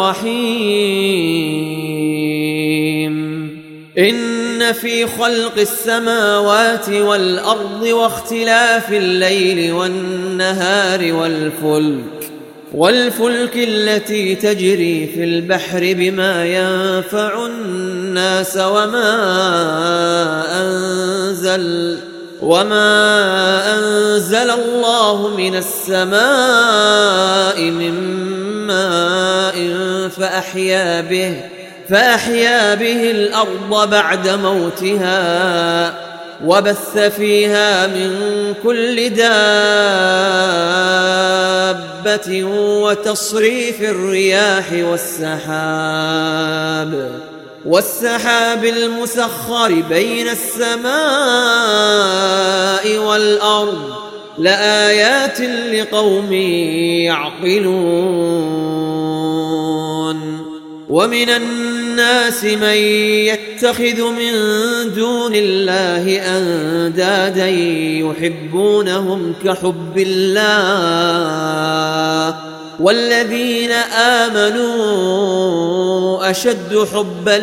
الرحيم. إن في خلق السماوات والأرض واختلاف الليل والنهار والفلك التي تجري في البحر بما ينفع الناس وما أنزل الله من السماء من ماء فأحيا به الأرض بعد موتها وبث فيها من كل دابة وتصريف الرياح والسحاب المسخر بين السماء والأرض لآيات لقوم يعقلون. ومن الناس من يتخذ من دون الله أندادا يحبونهم كحب الله والذين آمنوا أشد حبا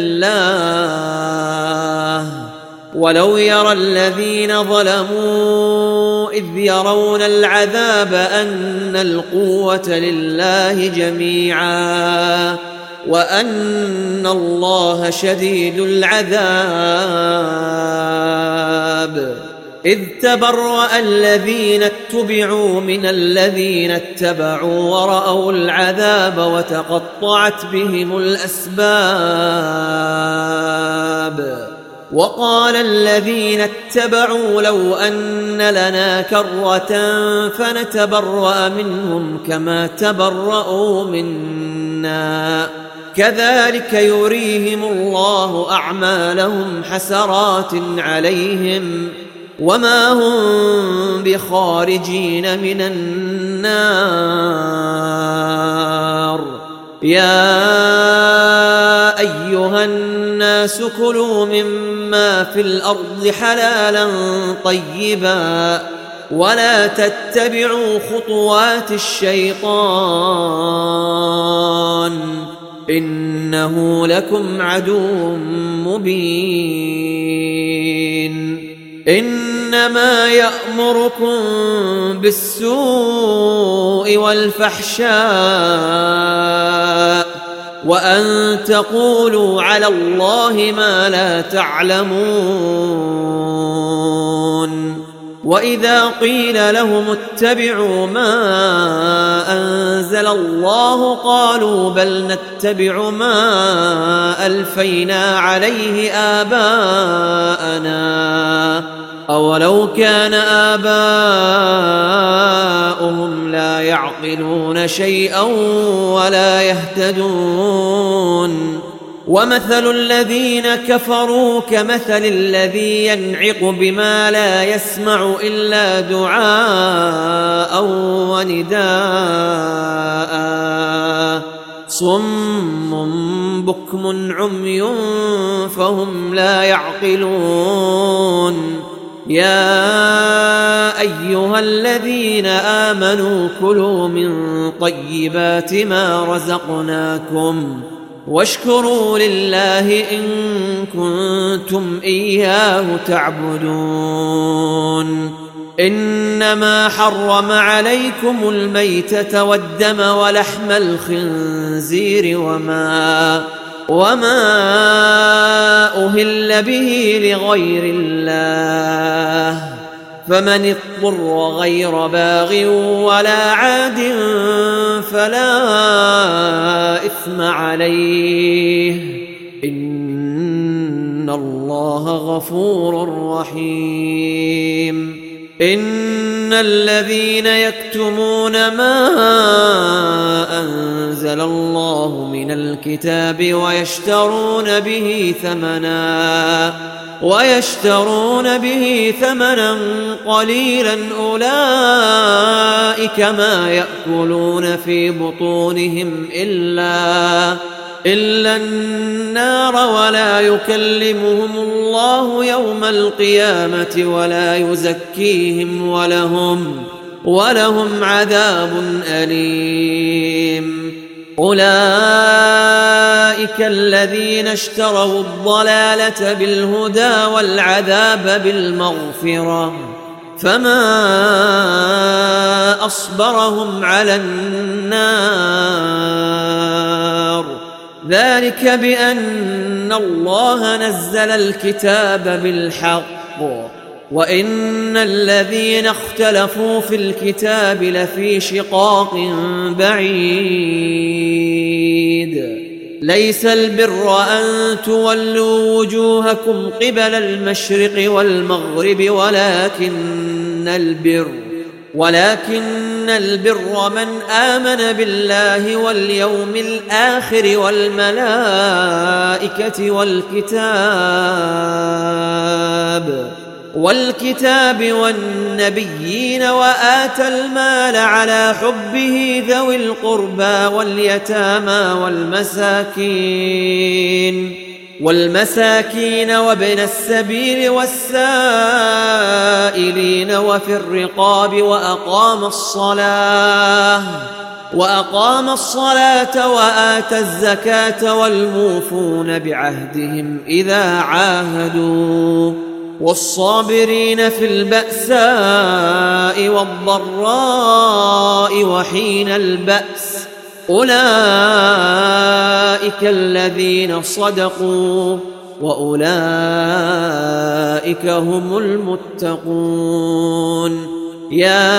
لله. ولو يرى الذين ظلموا إذ يرون العذاب أن القوة لله جميعا وأن الله شديد العذاب. إذ تبرأ الذين اتبعوا من الذين اتبعوا ورأوا العذاب وتقطعت بهم الأسباب. وقال الذين اتبعوا لو أن لنا كرة فنتبرأ منهم كما تبرأوا منا كذلك يريهم الله أعمالهم حسرات عليهم وما هم بخارجين من النار. يا أيها الناس كلوا مما في الأرض حلالا طيبا ولا تتبعوا خطوات الشيطان إنه لكم عدو مبين. إنما يأمركم بالسوء والفحشاء وأن تقولوا على الله ما لا تعلمون. وإذا قيل لهم اتبعوا ما أنزل الله قالوا بل نتبع ما ألفينا عليه آباءنا أولو كان آباؤهم لا يعقلون شيئا ولا يهتدون. ومثل الذين كفروا كمثل الذي ينعق بما لا يسمع إلا دعاء ونداء صم بكم عمي فهم لا يعقلون. يا أيها الذين آمنوا كلوا من طيبات ما رزقناكم واشكروا لله إن كنتم إياه تعبدون. إنما حرم عليكم الميتة والدم ولحم الخنزير وما أهل به لغير الله فمن اضطر غير باغ ولا عاد فلا إثم عليه إن الله غفور رحيم. إن الذين يكتمون ما أنزل الله من الكتاب ويشترون به ثمنا قليلا أولئك ما يأكلون في بطونهم إلا النار ولا يكلمهم الله يوم القيامة ولا يزكيهم ولهم عذاب أليم. أولئك الذين اشتروا الضلالة بالهدى والعذاب بالمغفرة فما أصبرهم على النار ذلك بأن الله نزل الكتاب بالحق وإن الذين اختلفوا في الكتاب لفي شقاق بعيد. ليس البر أن تولوا وجوهكم قبل المشرق والمغرب ولكن البر من آمن بالله واليوم الآخر والملائكة والكتاب والنبيين وآتى المال على حبه ذوي القربى واليتامى والمساكين وابن السبيل والسائلين وفي الرقاب وأقام الصلاة وآتى الزكاة والموفون بعهدهم إذا عاهدوا والصابرين في البأساء والضراء وحين البأس أولئك الذين صدقوا وأولئك هم المتقون. يا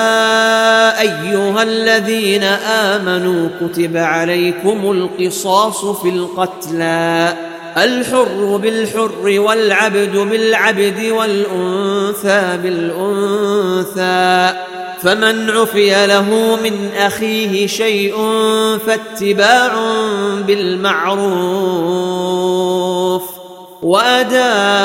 أيها الذين آمنوا كتب عليكم القصاص في القتلى الحر بالحر والعبد بالعبد والأنثى بالأنثى فمن عفي له من أخيه شيء فاتباع بالمعروف وأداء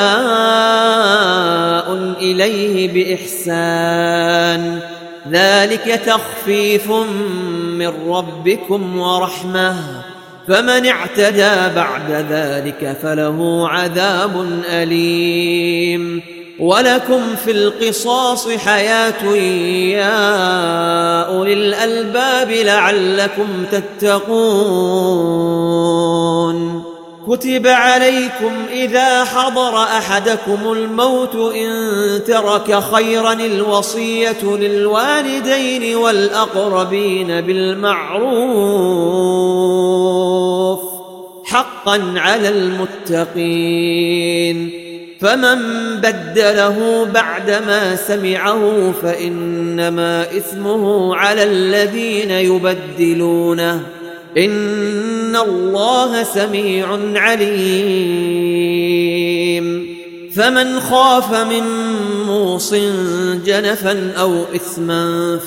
إليه بإحسان ذلك تخفيف من ربكم ورحمة فمن اعتدى بعد ذلك فله عذاب أليم. ولكم في القصاص حياة يا أولي الألباب لعلكم تتقون. كتب عليكم إذا حضر أحدكم الموت إن ترك خيرا الوصية للوالدين والأقربين بالمعروف حقا على المتقين، فمن بدله بعدما سمعه فإنما إثمه على الذين يبدلونه، إن الله سميع عليم. فمن خاف من موص جنفا أو إثما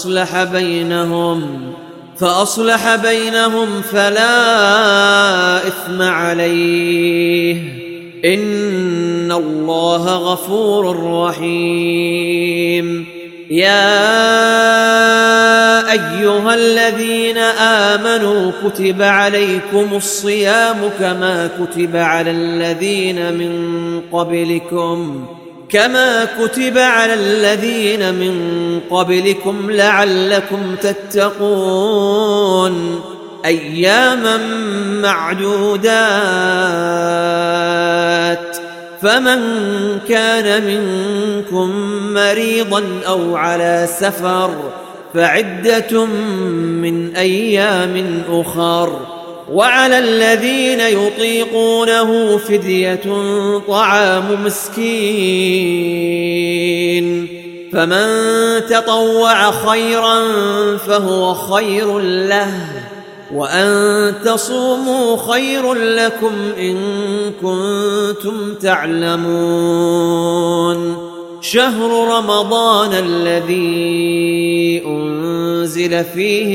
فأصلح بينهم فلا إثم عليه، إن الله غفور رحيم. يا أيها الذين آمنوا كتب عليكم الصيام كما كتب على الذين من قبلكم لعلكم تتقون، أياما معدودات، فمن كان منكم مريضا أو على سفر فعدة من أيام أخر، وعلى الذين يطيقونه فدية طعام مسكين، فمن تطوع خيرا فهو خير له، وأن تصوموا خير لكم إن كنتم تعلمون. شهر رمضان الذي أنزل فيه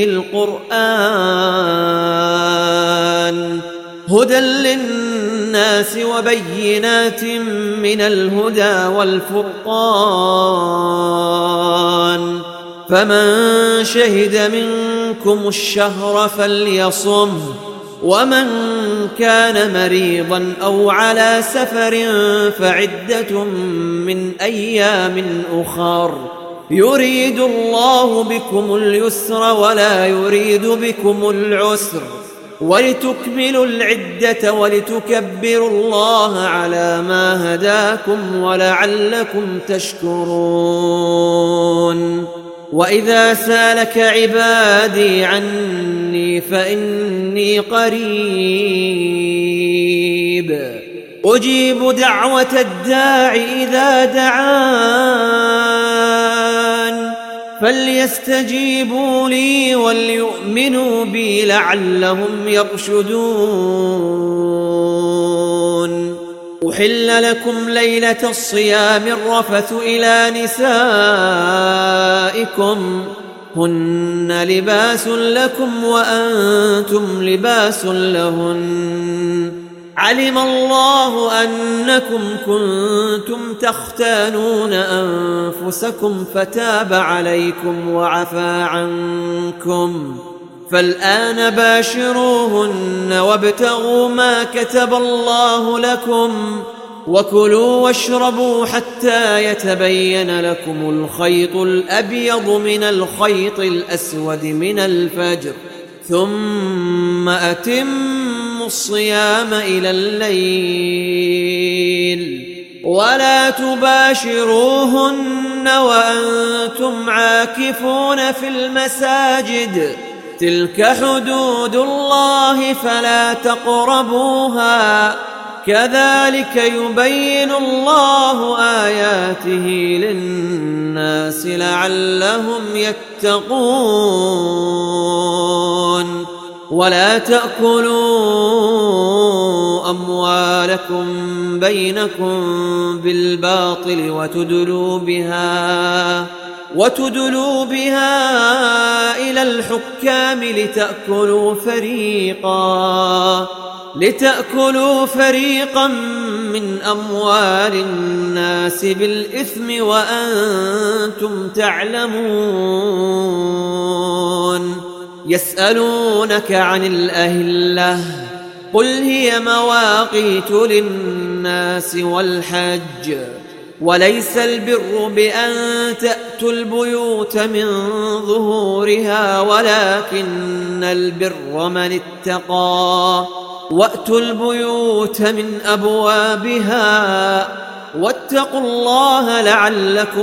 القرآن هدى للناس وبينات من الهدى والفرقان، فمن شهد منكم الشهر فليصم، ومن كان مريضا أو على سفر فعدة من أيام أخر، يريد الله بكم اليسر ولا يريد بكم العسر، ولتكملوا العدة ولتكبروا الله على ما هداكم ولعلكم تشكرون. وإذا سالك عبادي عني فإني قريب أجيب دعوة الداع إذا دعان، فليستجيبوا لي وليؤمنوا بي لعلهم يرشدون. أحل لكم ليلة الصيام الرفث إلى نسائكم هن لباس لكم وأنتم لباس لهن، علم الله أنكم كنتم تختانون أنفسكم فتاب عليكم وعفى عنكم، فالآن باشروهن وابتغوا ما كتب الله لكم، وكلوا واشربوا حتى يتبين لكم الخيط الأبيض من الخيط الأسود من الفجر، ثم أتموا الصيام إلى الليل، ولا تباشروهن وأنتم عاكفون في المساجد، تلك حدود الله فلا تقربوها، كذلك يبين الله آياته للناس لعلهم يتقون. ولا تأكلوا أموالكم بينكم بالباطل وتدلوا بها إلى الحكام لتأكلوا فريقا من أموال الناس بالإثم وأنتم تعلمون. يسألونك عن الأهلة قل هي مواقيت للناس والحج، وليس البر بأن تأتوا البيوت من ظهورها ولكن البر من اتقى وأتوا البيوت من أبوابها واتقوا الله لعلكم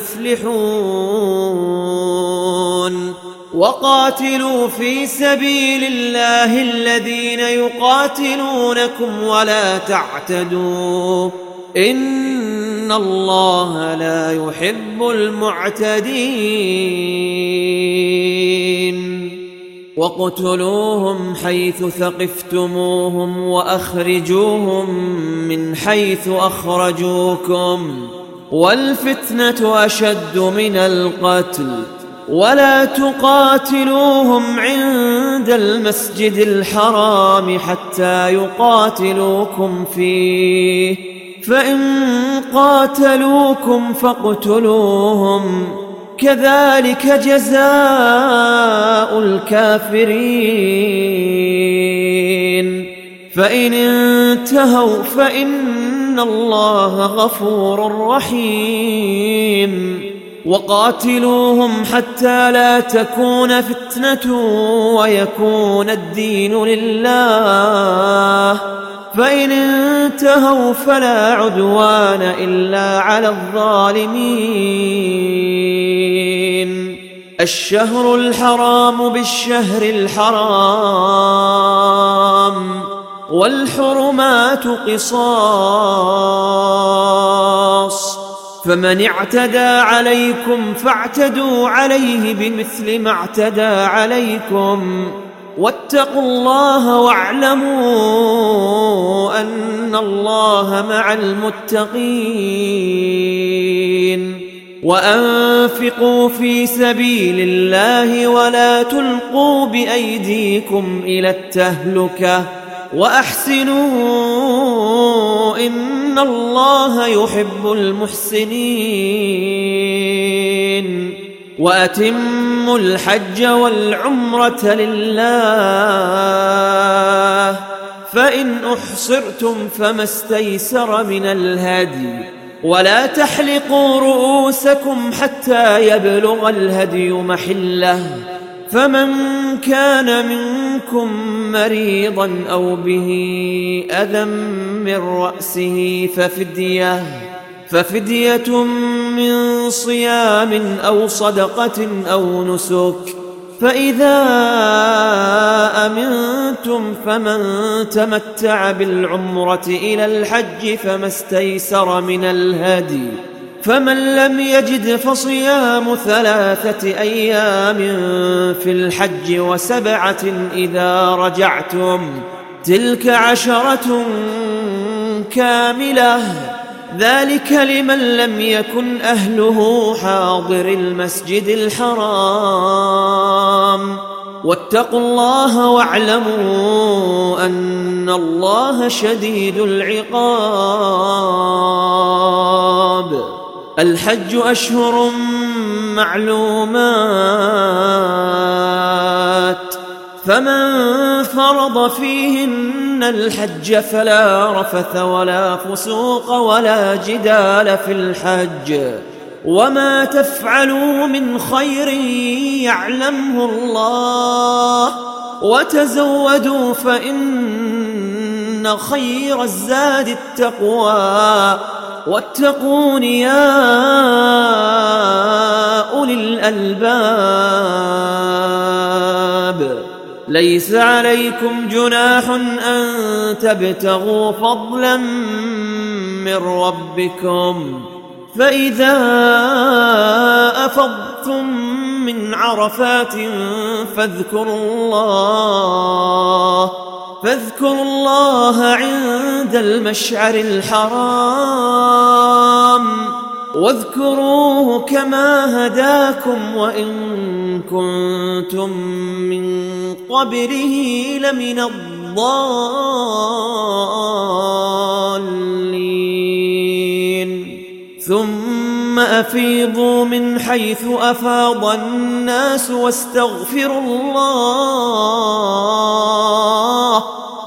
تفلحون وقاتلوا في سبيل الله الذين يقاتلونكم ولا تعتدوا إن الله لا يحب المعتدين وَاقْتُلُوهُمْ حَيْثُ ثَقِفْتُمُوهُمْ وَأَخْرِجُوهُمْ مِنْ حَيْثُ أَخْرَجُوكُمْ وَالْفِتْنَةُ أَشَدُّ مِنَ الْقَتْلِ وَلَا تُقَاتِلُوهُمْ عِندَ الْمَسْجِدِ الْحَرَامِ حَتَّى يُقَاتِلُوكُمْ فِيهِ فَإِنْ قَاتَلُوكُمْ فَاقْتُلُوهُمْ كذلك جزاء الكافرين فإن انتهوا فإن الله غفور رحيم وقاتلوهم حتى لا تكون فتنة ويكون الدين لله فإن انتهوا فلا عدوان إلا على الظالمين الشهر الحرام بالشهر الحرام والحرمات قصاص فمن اعتدى عليكم فاعتدوا عليه بمثل ما اعتدى عليكم واتقوا الله واعلموا أن الله مع المتقين وأنفقوا في سبيل الله ولا تلقوا بأيديكم إلى التهلكة وأحسنوا إن الله يحب المحسنين وأتموا الحج والعمرة لله فإن أحصرتم فما استيسر من الهدي ولا تحلقوا رؤوسكم حتى يبلغ الهدي محله فمن كان منكم مريضا أو به أذى من رأسه ففدية من صيام أو صدقة أو نسك فإذا أمنتم فمن تمتع بالعمرة إلى الحج فما استيسر من الهدي فمن لم يجد فصيام 3 أيام في الحج و7 إذا رجعتم تلك 10 كاملة ذلك لمن لم يكن أهله حاضر المسجد الحرام واتقوا الله واعلموا أن الله شديد العقاب الحج أشهر معلومات فمن فرض فيهن الحج فلا رفث ولا فسوق ولا جدال في الحج وما تفعلوا من خير يعلمه الله وتزودوا فإن خير الزاد التقوى واتقون يا أولي الألباب ليس عليكم جناح أن تبتغوا فضلا من ربكم فإذا أفضتم من عرفات فاذكروا الله عند المشعر الحرام واذكروه كما هداكم وإن كنتم من قبله لمن الضالين ثم أفيضوا من حيث أفاض الناس واستغفروا الله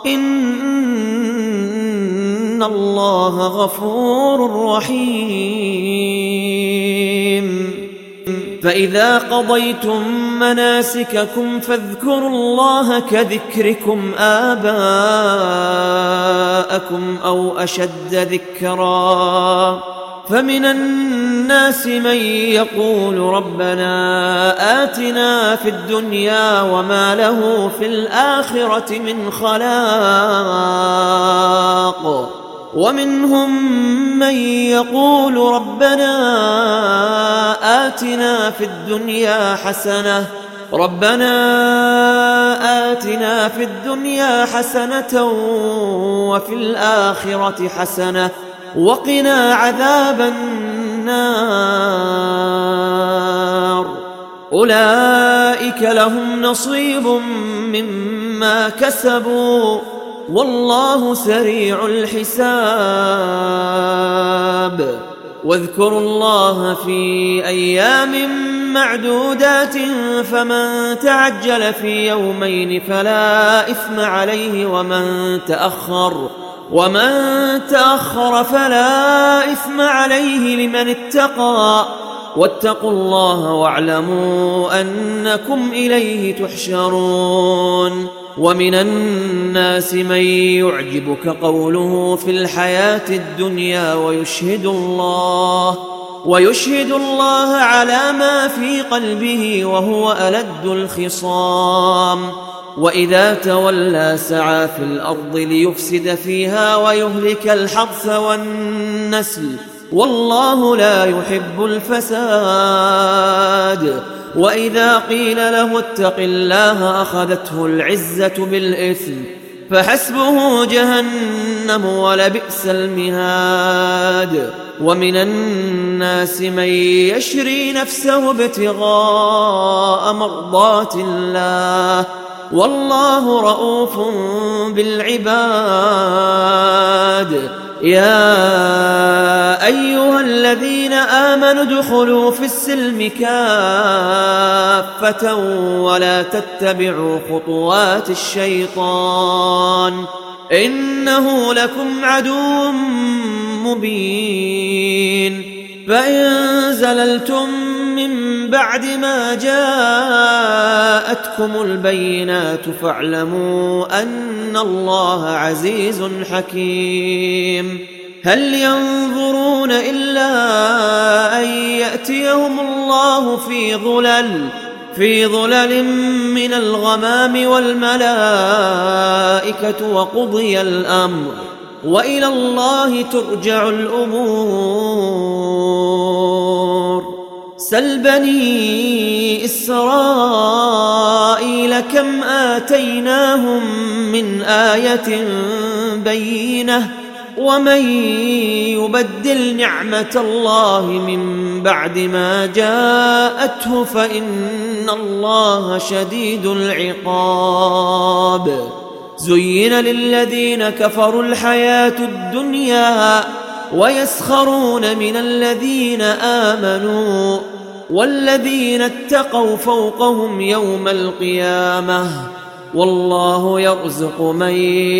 إن الله غفور رحيم فإذا قضيتم مناسككم فاذكروا الله كذكركم آباءكم أو أشد ذكرا فمن الناس من يقول ربنا آتنا في الدنيا وما له في الآخرة من خلاق ومنهم من يقول ربنا آتنا في الدنيا حسنة وفي الآخرة حسنة وقنا عذاب النار أولئك لهم نصيب مما كسبوا والله سريع الحساب واذكروا الله في أيام معدودات فمن تعجل في يومين فلا إثم عليه ومن تأخر فلا إثم عليه لمن اتقى واتقوا الله واعلموا أنكم إليه تحشرون ومن الناس من يعجبك قوله في الحياة الدنيا ويشهد الله على ما في قلبه وهو ألد الخصام وإذا تولى سعى في الأرض ليفسد فيها ويهلك الحرث والنسل والله لا يحب الفساد وإذا قيل له اتق الله أخذته العزة بالإثم فحسبه جهنم ولبئس المهاد ومن الناس من يشري نفسه ابتغاء مرضات الله والله رؤوف بالعباد يا أيها الذين آمنوا ادخلوا في السلم كافة ولا تتبعوا خطوات الشيطان إنه لكم عدو مبين فإن زللتم من بعد ما جاءتكم البينات فاعلموا أن الله عزيز حكيم هل ينظرون إلا أن يأتيهم الله في ظلل من الغمام والملائكة وقضي الأمر وإلى الله ترجع الأمور سل بني إسرائيل كم آتيناهم من آية بينة ومن يبدل نعمة الله من بعد ما جاءته فإن الله شديد العقاب زين للذين كفروا الحياة الدنيا ويسخرون من الذين آمنوا والذين اتقوا فوقهم يوم القيامة والله يرزق من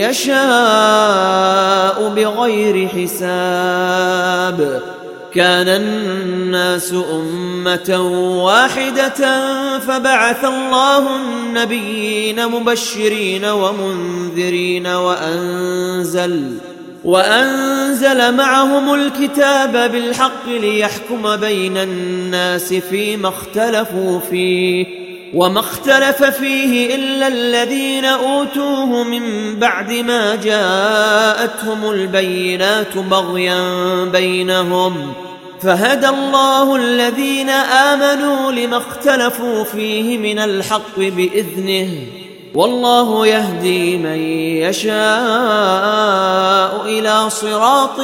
يشاء بغير حساب كان الناس أمة واحدة فبعث الله النبيين مبشرين ومنذرين وأنزل معهم الكتاب بالحق ليحكم بين الناس فيما اختلفوا فيه وما اختلف فيه إلا الذين أوتوه من بعد ما جاءتهم البينات بغيا بينهم فهدى الله الذين آمنوا لما اختلفوا فيه من الحق بإذنه والله يهدي من يشاء إلى صراط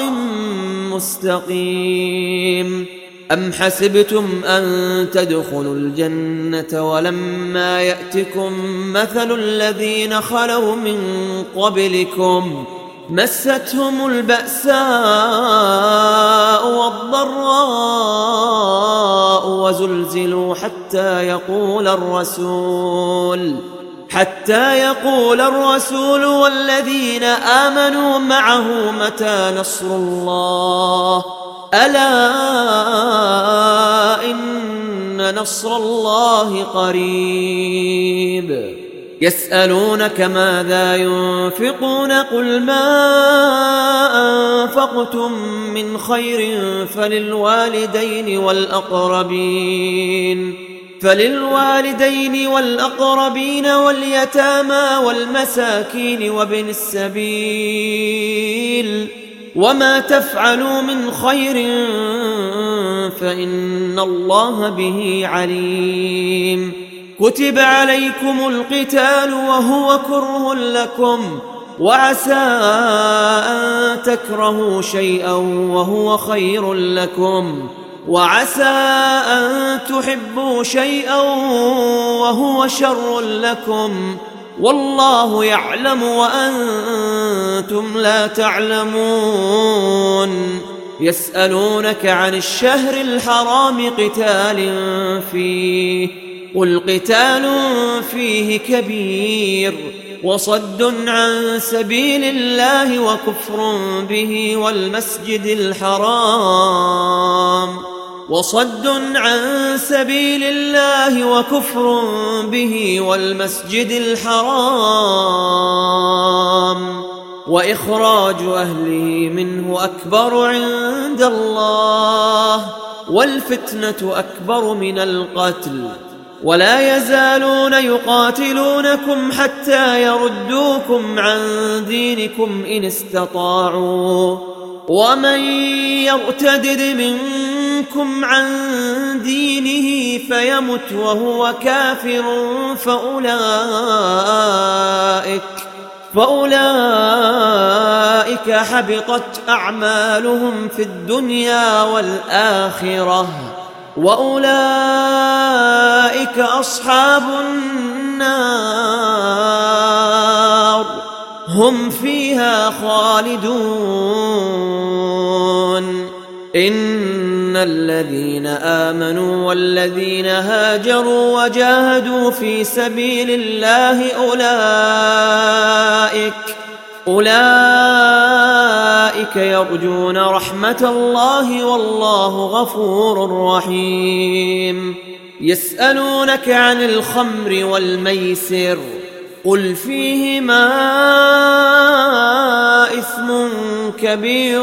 مستقيم أم حسبتم أن تدخلوا الجنة ولما يأتكم مثل الذين خلوا من قبلكم مستهم البأساء والضراء وزلزلوا حتى يقول الرسول والذين آمنوا معه متى نصر الله ألا إن نصر الله قريب. يسألونك ماذا ينفقون قل ما أنفقتم من خير فللوالدين والأقربين واليتامى والمساكين وابن السبيل وما تفعلوا من خير فإن الله به عليم. كتب عليكم القتال وهو كره لكم وعسى أن تكرهوا شيئا وهو خير لكم وعسى أن تحبوا شيئا وهو شر لكم والله يعلم وأنتم لا تعلمون. يسألونك عن الشهر الحرام قتال فيه قل قتال فيه كبير وصد عن سبيل الله وكفر به والمسجد الحرام وإخراج أهله منه أكبر عند الله والفتنة أكبر من القتل. ولا يزالون يقاتلونكم حتى يردوكم عن دينكم إن استطاعوا ومن يرتدد منكم عن دينه فيمت وهو كافر فأولئك حبطت أعمالهم في الدنيا والآخرة وأولئك أصحاب النار هم فيها خالدون. إن الذين آمنوا والذين هاجروا وجاهدوا في سبيل الله أولئك يرجون رحمة الله والله غفور رحيم. يسألونك عن الخمر والميسر قل فيهما إثم كبير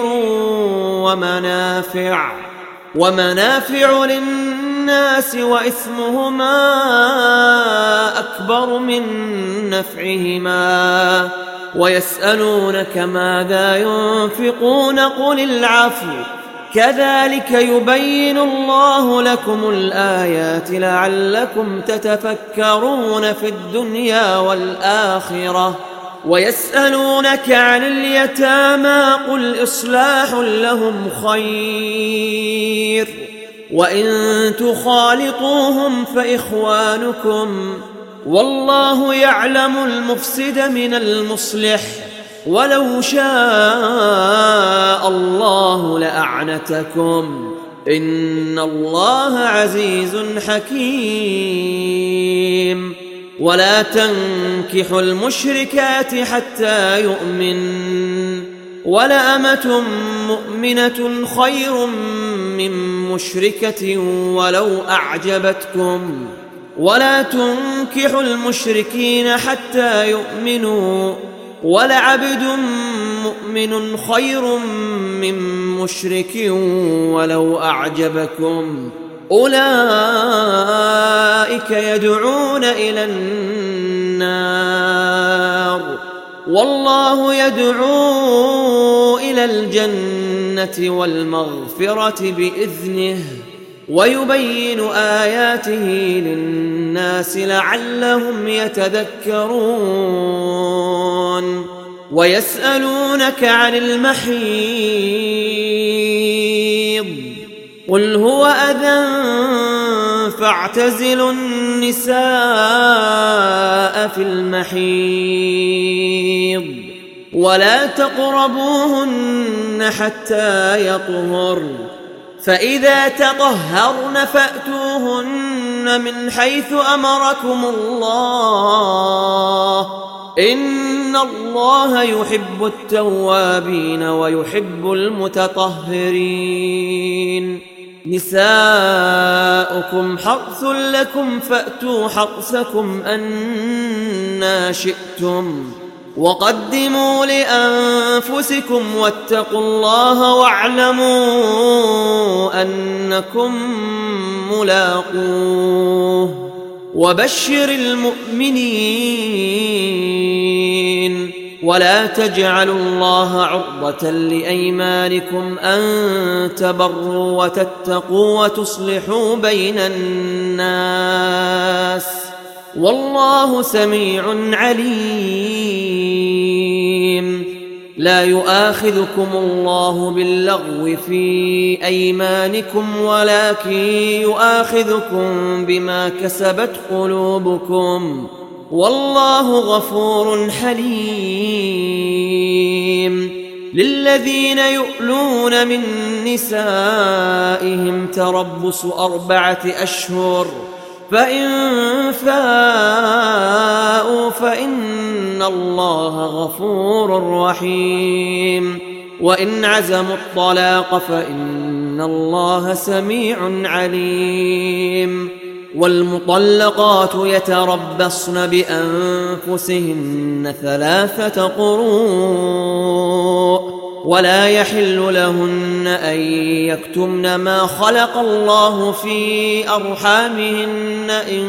ومنافع للناس وإثمهما أكبر من نفعهما ويسألونك ماذا ينفقون قل العفو كذلك يبين الله لكم الآيات لعلكم تتفكرون في الدنيا والآخرة. ويسألونك عن اليتامى قل إصلاح لهم خير وإن تخالطوهم فإخوانكم والله يعلم المفسد من المصلح ولو شاء الله لأعنتكم إن الله عزيز حكيم. ولا تنكحوا المشركات حتى يؤمن ولأمة مؤمنة خير من مشركة ولو أعجبتكم ولا تنكحوا المشركين حتى يؤمنوا ولعبد مؤمن خير من مشرك ولو أعجبكم أولئك يدعون إلى النار والله يدعو إلى الجنة والمغفرة بإذنه ويبين آياته للناس لعلهم يتذكرون. ويسألونك عن المحيض قل هو أذى فاعتزلوا النساء في المحيض ولا تقربوهن حتى يطهرن فإذا تطهرن فأتوهن من حيث أمركم الله إن الله يحب التوابين ويحب المتطهرين. نساؤكم حرث لكم فأتوا حرثكم أنى شئتم وقدموا لأنفسكم واتقوا الله واعلموا أنكم ملاقوه وبشر المؤمنين ولا تجعلوا الله عرضة لأيمانكم أن تبروا وتتقوا وتصلحوا بين الناس والله سميع عليم. لا يؤاخذكم الله باللغو في أيمانكم ولكن يؤاخذكم بما كسبت قلوبكم والله غفور حليم. للذين يؤلون من نسائهم تربص 4 أشهر فإن فاءوا فإن الله غفور رحيم وإن عزموا الطلاق فإن الله سميع عليم. والمطلقات يتربصن بأنفسهن 3 قروء ولا يحل لهن أن يكتمن ما خلق الله في أرحامهن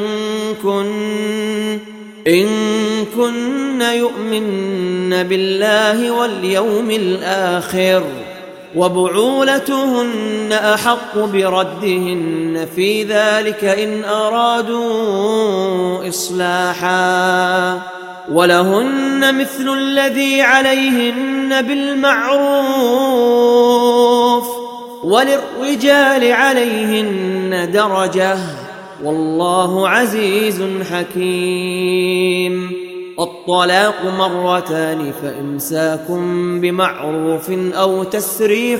إن كن يؤمن بالله واليوم الآخر وبعولتهن أحق بردهن في ذلك إن أرادوا إصلاحا ولهن مثل الذي عليهن بالمعروف وللرجال عليهن درجة والله عزيز حكيم. الطلاق 2 فإمساكم بمعروف أو تسريح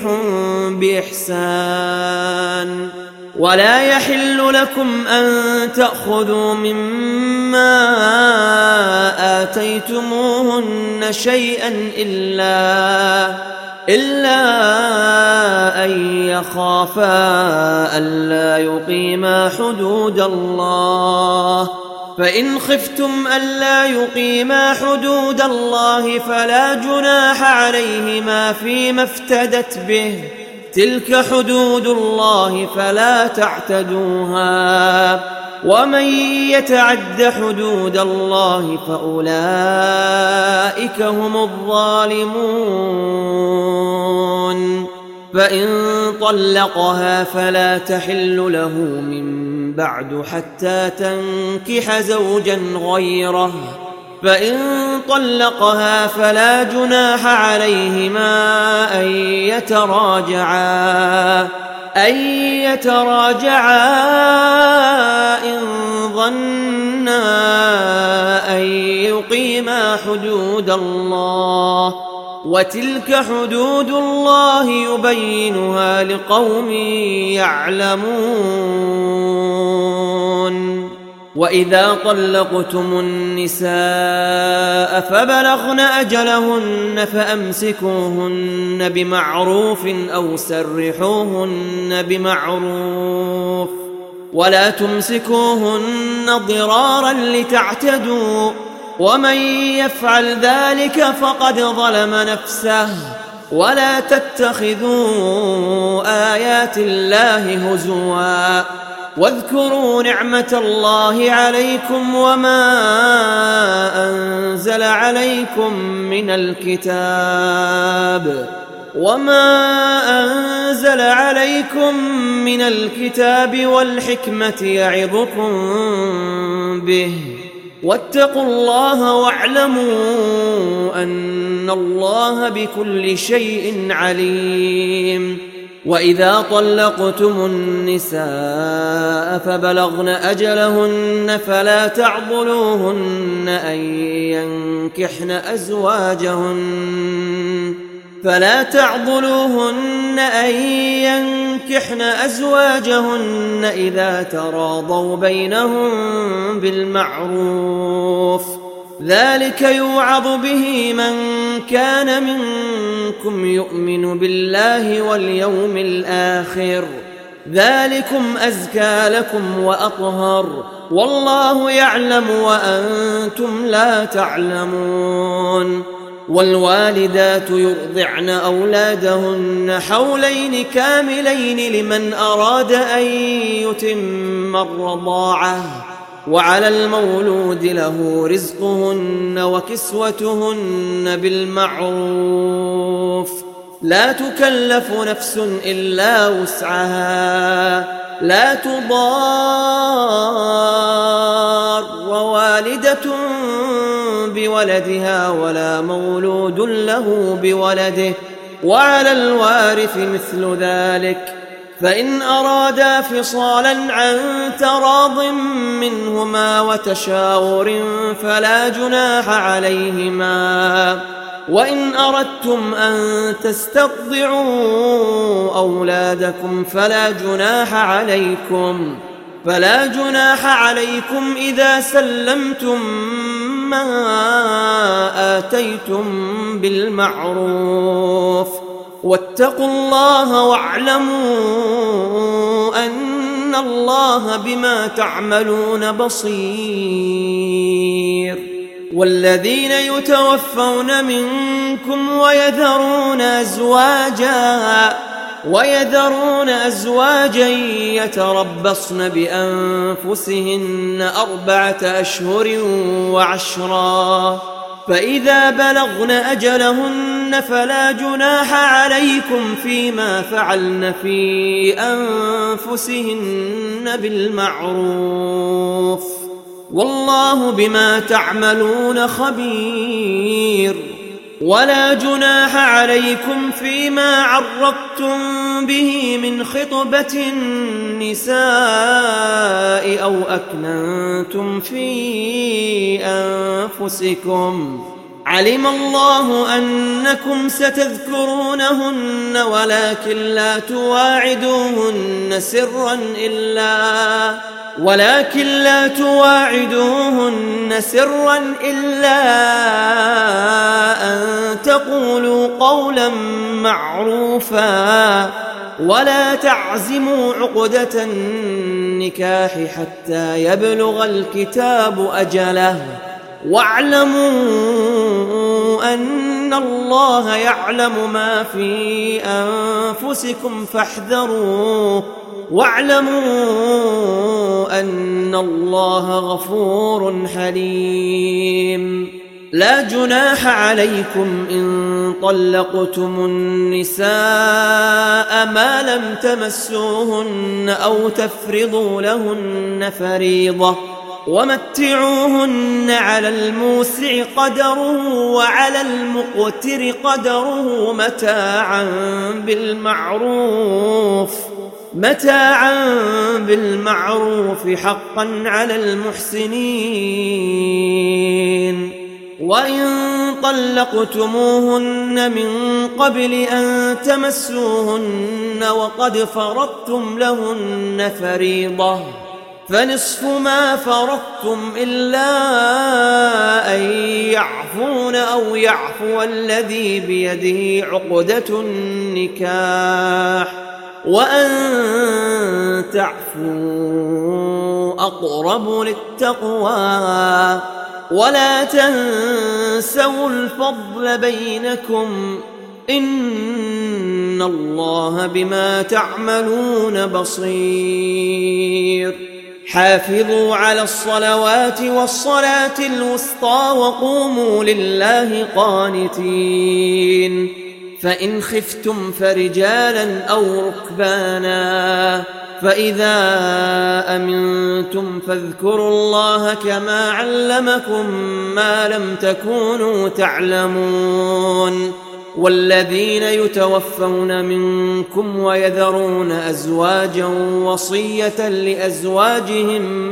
بإحسان ولا يحل لكم أن تأخذوا مما آتيتموهن شيئا إلا أن يخافا ألا يقيما حدود الله فإن خفتم ألا يقيما حدود الله فلا جناح عليهما فيما افتدت به تلك حدود الله فلا تعتدوها ومن يتعد حدود الله فأولئك هم الظالمون. فإن طلقها فلا تحل له من بعد حتى تنكح زوجا غيره فإن طلقها فلا جناح عليهما أن يتراجعا إن ظنا أن يقيما حدود الله وتلك حدود الله يبينها لقوم يعلمون. وإذا طلقتم النساء فبلغن أجلهن فأمسكوهن بمعروف أو سرحوهن بمعروف ولا تمسكوهن ضرارا لتعتدوا ومن يفعل ذلك فقد ظلم نفسه ولا تتخذوا آيات الله هزوا واذكروا نعمة الله عليكم وما أنزل عليكم من الكتاب والحكمة يعظكم به واتقوا الله واعلموا أن الله بكل شيء عليم. وإذا طلقتم النساء فبلغن أجلهن فلا تعضلوهن أن ينكحن أزواجهن إذا تراضوا بينهم بالمعروف ذلك يوعظ به من كان منكم يؤمن بالله واليوم الآخر ذلكم أزكى لكم وأطهر والله يعلم وأنتم لا تعلمون والوالدات يرضعن أولادهن حولين كاملين لمن أراد أن يتم الرضاعة وعلى المولود له رزقهن وكسوتهن بالمعروف لا تكلف نفس إلا وسعها لا تضار والدة بولدها ولا مولود له بولده وعلى الوارث مثل ذلك فإن أرادا فصالا عن تراض منهما وتشاور فلا جناح عليهما وإن أردتم أن تسترضعوا أولادكم فلا جناح عليكم إذا سلمتم ما آتيتم بالمعروف واتقوا الله واعلموا أن الله بما تعملون بصير والذين يتوفون منكم ويذرون أزواجا يتربصن بأنفسهن 4 أشهر وعشرا فإذا بلغن أجلهن فلا جناح عليكم فيما فعلن في أنفسهن بالمعروف والله بما تعملون خبير ولا جناح عليكم فيما عرضتم به من خطبة النساء أو أكننتم في أنفسكم علم الله أنكم ستذكرونهن ولكن لا تواعدوهن سرا إلا أن تقولوا قولا معروفا ولا تعزموا عقدة النكاح حتى يبلغ الكتاب أجله واعلموا أن الله يعلم ما في أنفسكم فاحذروه واعلموا أن الله غفور حليم لا جناح عليكم إن طلقتم النساء ما لم تمسوهن أو تفرضوا لهن فريضة ومتعوهن على الموسع قدره وعلى المقتر قدره متاعا بالمعروف حقا على المحسنين وإن طلقتموهن من قبل أن تمسوهن وقد فرضتم لهن فريضة فنصف ما فرضتم إلا أن يعفون أو يعفو الذي بيده عقدة النكاح وأن تعفوا أقرب للتقوى ولا تنسوا الفضل بينكم إن الله بما تعملون بصير حافظوا على الصلوات والصلاة الوسطى وقوموا لله قانتين فإن خفتم فرجالا أو ركبانا فإذا أمنتم فاذكروا الله كما علمكم ما لم تكونوا تعلمون والذين يتوفون منكم ويذرون أزواجا وصية لأزواجهم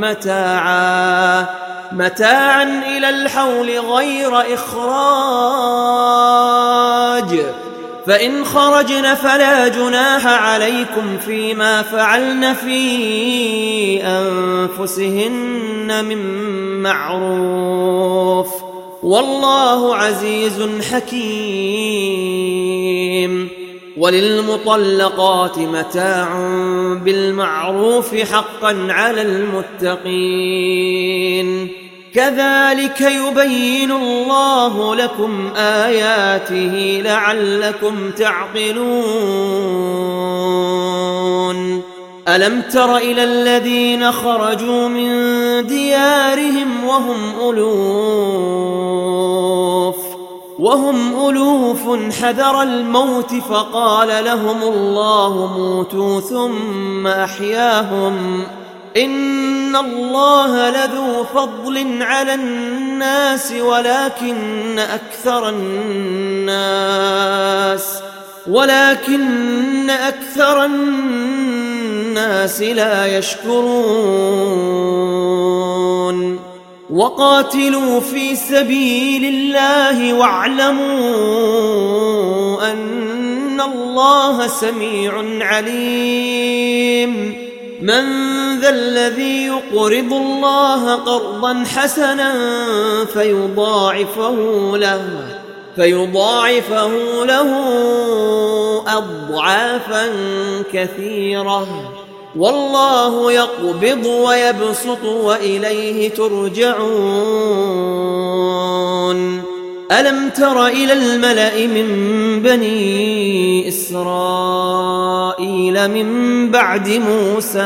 متاعا إلى الحول غير إخراج فإن خرجن فلا جناح عليكم فيما فعلن في أنفسهن من معروف والله عزيز حكيم وللمطلقات متاع بالمعروف حقا على المتقين كذلك يبين الله لكم آياته لعلكم تعقلون ألم تر إلى الذين خرجوا من ديارهم وهم ألوف حذر الموت فقال لهم الله موتوا ثم أحياهم إن الله لذو فضل على الناس ولكن أكثر الناس لا يشكرون وقاتلوا في سبيل الله واعلموا أن الله سميع عليم من ذا الذي يقرض الله قرضا حسنا فيضاعفه له أضعافا كثيرة والله يقبض ويبسط وإليه ترجعون ألم تر إلى الملأ من بني إسرائيل من بعد موسى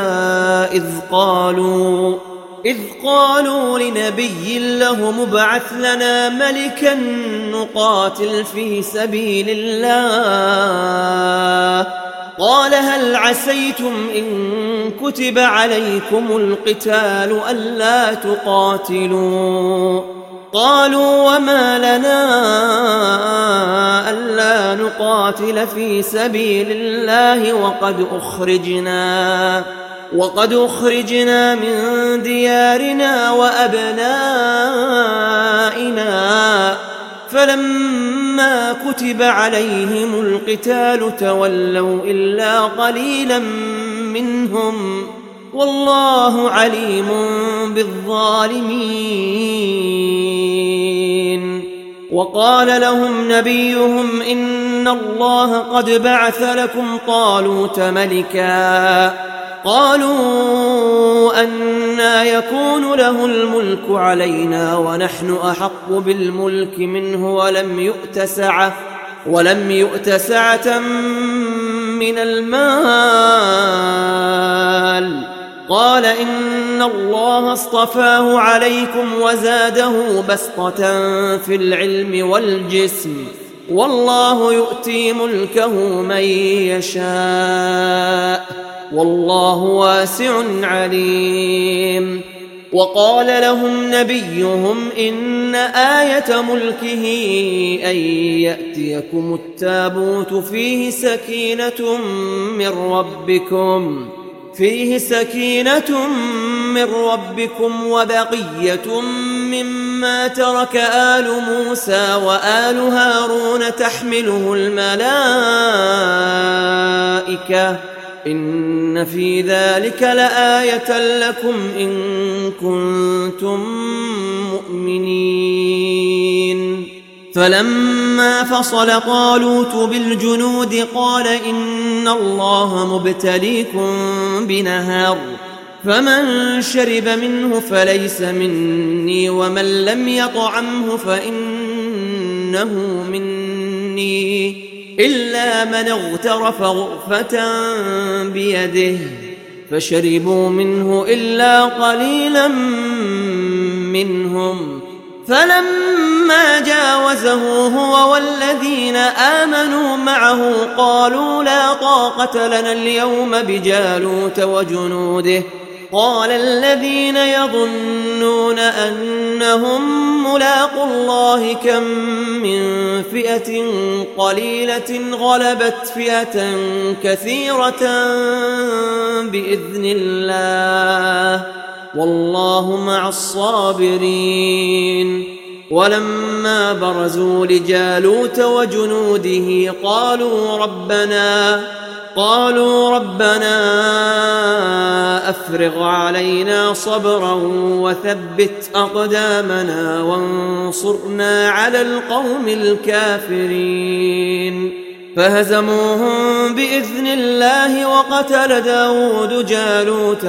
إذ قالوا لنبي له ابعث لنا ملكا نقاتل في سبيل الله قال هل عسيتم إن كتب عليكم القتال ألا تقاتلوا قالوا وما لنا ألا نقاتل في سبيل الله وقد أخرجنا من ديارنا وأبنائنا فلما كتب عليهم القتال تولوا إلا قليلا منهم والله عليم بالظالمين وقال لهم نبيهم إن الله قد بعث لكم طالوت ملكا قالوا أنى يكون له الملك علينا ونحن أحق بالملك منه ولم يؤت سعة من المال قال إن الله اصطفاه عليكم وزاده بسطة في العلم والجسم والله يؤتي ملكه من يشاء والله واسع عليم وقال لهم نبيهم إن آية ملكه أن يأتيكم التابوت فيه سكينة من ربكم وبقية مما ترك آل موسى وآل هارون تحمله الملائكة إن في ذلك لآية لكم إن كنتم مؤمنين فلما فصل طالوت بالجنود قال إن الله مبتليكم بنهر فمن شرب منه فليس مني ومن لم يطعمه فإنه مني إلا من اغترف غرفة بيده فشربوا منه إلا قليلا منهم فلما جاوزه هو والذين آمنوا معه قالوا لا طاقة لنا اليوم بجالوت وجنوده قال الذين يظنون أنهم ملاقوا الله كم من فئة قليلة غلبت فئة كثيرة بإذن الله والله مع الصابرين ولما برزوا لجالوت وجنوده قالوا ربنا أفرغ علينا صبرا وثبت أقدامنا وانصرنا على القوم الكافرين فهزموهم بإذن الله وقتل داود جالوت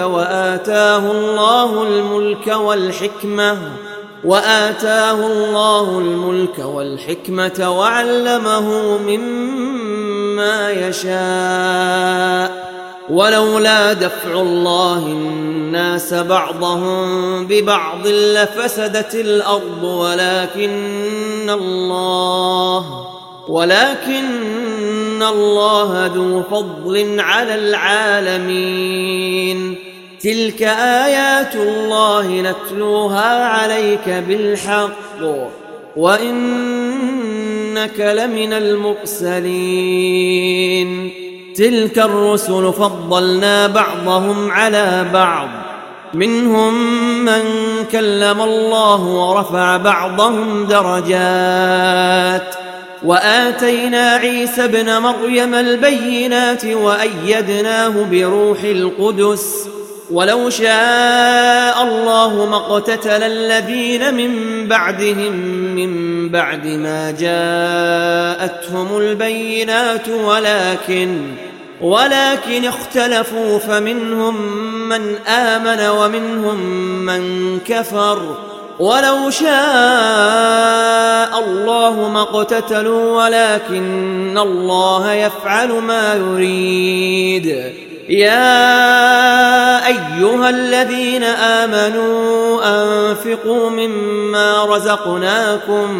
وآتاه الله الملك والحكمة وعلمه مما يشاء ولولا دفع الله الناس بعضهم ببعض لفسدت الأرض ولكن الله ذو فضل على العالمين. تلك آيات الله نتلوها عليك بالحق وإنك لمن المرسلين. تلك الرسل فضلنا بعضهم على بعض منهم من كلم الله ورفع بعضهم درجات وآتينا عيسى ابن مريم البينات وأيدناه بروح القدس ولو شاء الله ما اقتتل الذين من بعدهم من بعد ما جاءتهم البينات ولكن اختلفوا فمنهم من آمن ومنهم من كفر ولو شاء الله ما اقتتلوا ولكن الله يفعل ما يريد. يا أيها الذين آمنوا أنفقوا مما رزقناكم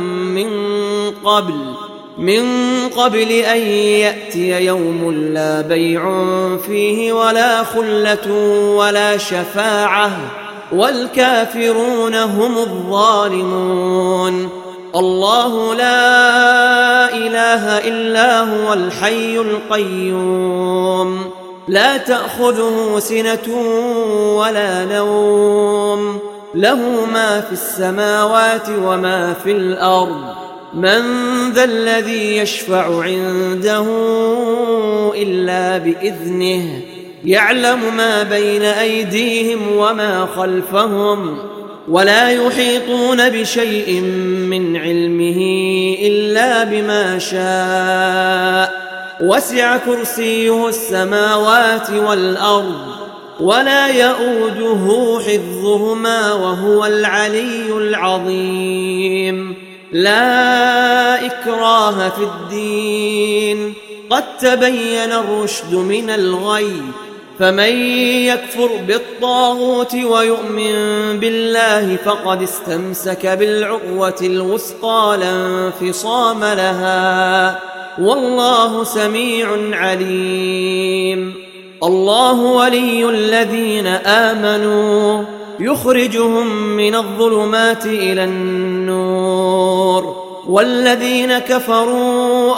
من قبل أن يأتي يوم لا بيع فيه ولا خلة ولا شفاعة والكافرون هم الظالمون. الله لا إله إلا هو الحي القيوم لا تأخذه سنة ولا نوم له ما في السماوات وما في الأرض. من ذا الذي يشفع عنده إلا بإذنه يعلم ما بين أيديهم وما خلفهم ولا يحيطون بشيء من علمه إلا بما شاء وسع كرسيه السماوات والأرض ولا يؤوده حفظهما وهو العلي العظيم. لا إكراه في الدين قد تبين الرشد من الغي فمن يكفر بالطاغوت ويؤمن بالله فقد استمسك بالعروة الوثقى لا انفصام لها والله سميع عليم. الله ولي الذين آمنوا يخرجهم من الظلمات إلى النور والذين كفروا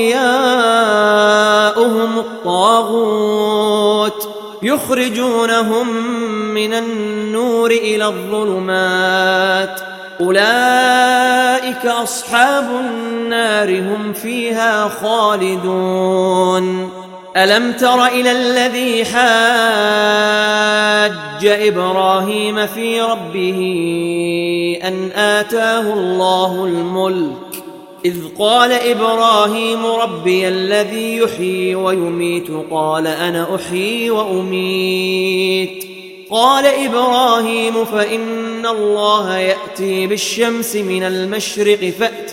أولياؤهم الطاغوت يخرجونهم من النور إلى الظلمات أولئك أصحاب النار هم فيها خالدون. ألم تر إلى الذي حاج إبراهيم في ربه أن آتاه الله الملك إذ قال إبراهيم ربي الذي يحيي ويميت قال أنا أحيي وأميت قال إبراهيم فإن الله يأتي بالشمس من المشرق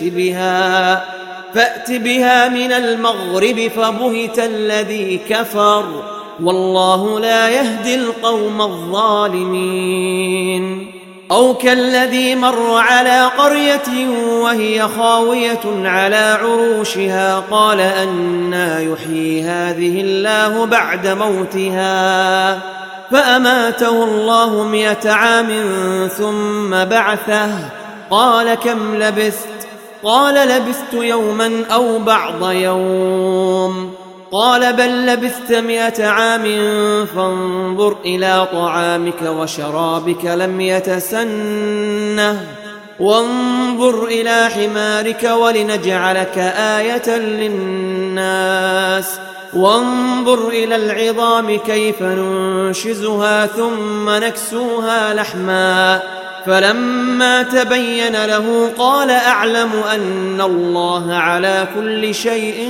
فأت بها من المغرب فبهت الذي كفر والله لا يهدي القوم الظالمين. أو كالذي مر على قرية وهي خاوية على عروشها قال أنى يحيي هذه الله بعد موتها فأماته الله 100 عام ثم بعثه قال كم لبثت قال لبثت يوما أو بعض يوم قال بل لبثت 100 عام فانظر إلى طعامك وشرابك لم يتسنه وانظر إلى حمارك ولنجعلك آية للناس وانظر إلى العظام كيف ننشزها ثم نكسوها لحما فلما تبين له قال أعلم أن الله على كل شيء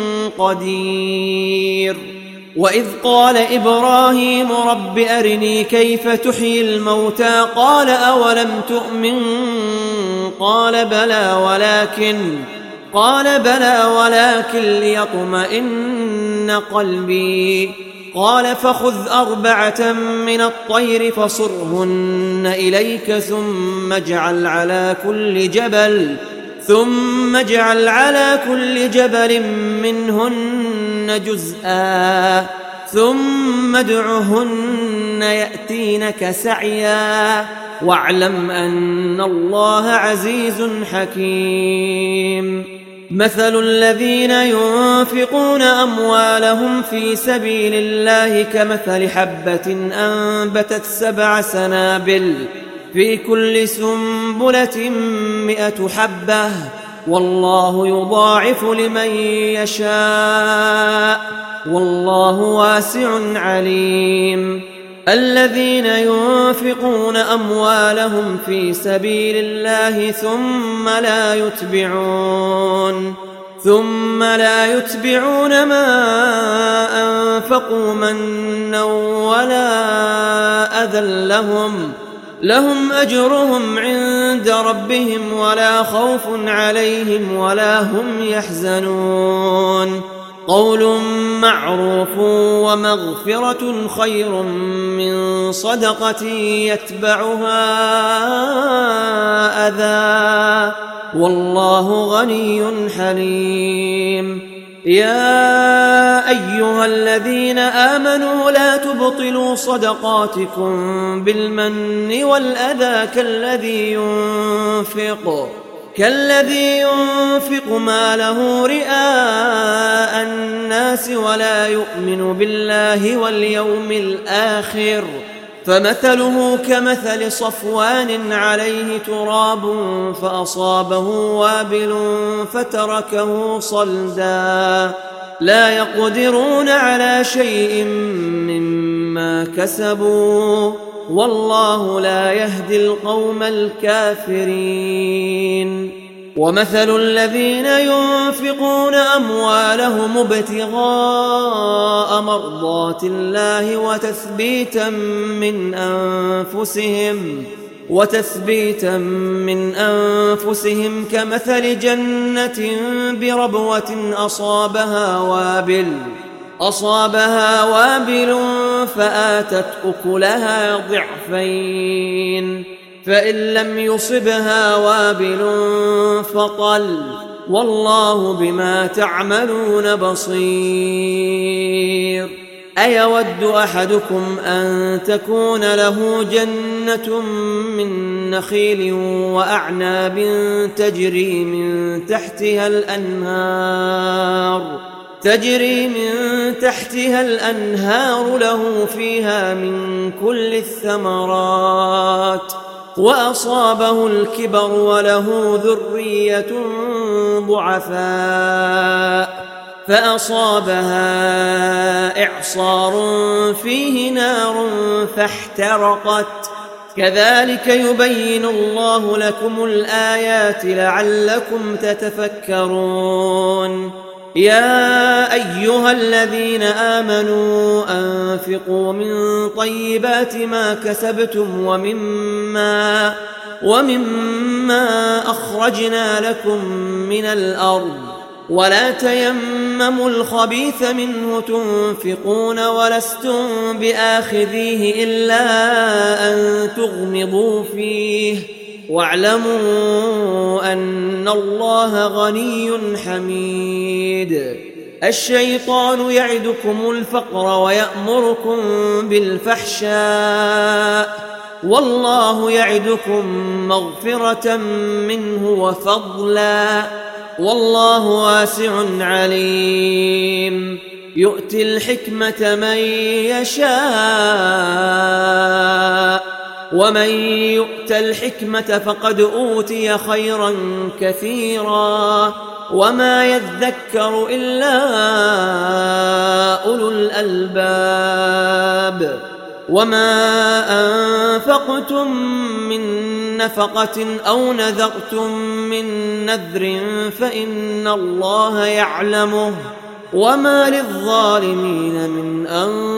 قدير. وإذ قال إبراهيم رب أرني كيف تحيي الموتى قال أولم تؤمن قال بلى ولكن ليطمئن قلبي قال فخذ 4 من الطير فصرهن إليك ثم اجعل على كل جبل منهن جزءا ثم ادعهن يأتينك سعيا واعلم أن الله عزيز حكيم. مثل الذين ينفقون أموالهم في سبيل الله كمثل حبة أنبتت 7 سنابل في كل سنبلة 100 حبة والله يضاعف لمن يشاء والله واسع عليم. الذين ينفقون أموالهم في سبيل الله ثم لا يتبعون ما أنفقوا منا ولا أذى لهم أجرهم عند ربهم ولا خوف عليهم ولا هم يحزنون. قول معروف ومغفرة خير من صدقة يتبعها أذى والله غني حليم. يا أيها الذين آمنوا لا تبطلوا صدقاتكم بالمن والأذى كالذي ينفق ماله رئاء الناس ولا يؤمن بالله واليوم الآخر فمثله كمثل صفوان عليه تراب فأصابه وابل فتركه صلدا لا يقدرون على شيء مما كسبوا والله لا يهدي القوم الكافرين. ومثل الذين ينفقون أموالهم ابتغاء مرضات الله وتثبيتا من أنفسهم كمثل جنة بربوة أصابها وابل فآتت أكلها ضعفين فإن لم يصبها وابل فطل والله بما تعملون بصير. أيود أحدكم أن تكون له جنة من نخيل وأعناب تجري من تحتها الأنهار له فيها من كل الثمرات وأصابه الكبر وله ذرية ضعفاء فأصابها إعصار فيه نار فاحترقت كذلك يبين الله لكم الآيات لعلكم تتفكرون. يا أيها الذين آمنوا أنفقوا من طيبات ما كسبتم ومما أخرجنا لكم من الأرض ولا تيمموا الخبيث منه تنفقون ولستم بآخذيه إلا أن تغمضوا فيه واعلموا أن الله غني حميد. الشيطان يعدكم الفقر ويأمركم بالفحشاء والله يعدكم مغفرة منه وفضلا والله واسع عليم. يؤتي الحكمة من يشاء ومن يؤت الحكمة فقد أوتي خيرا كثيرا وما يذكر إلا أولو الألباب. وما أنفقتم من نفقة أو نذرتم من نذر فإن الله يعلمه وما للظالمين من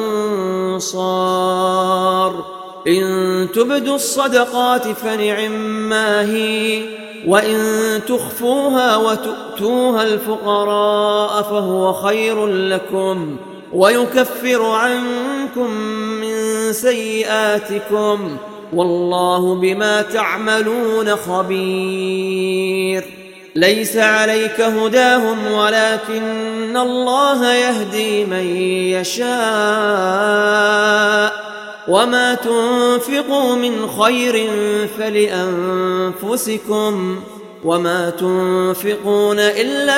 أنصار إن تبدوا الصدقات فنعما هي وإن تخفوها وتؤتوها الفقراء فهو خير لكم ويكفر عنكم من سيئاتكم والله بما تعملون خبير ليس عليك هداهم ولكن الله يهدي من يشاء وما تنفقوا من خير فلأنفسكم وما تنفقون إلا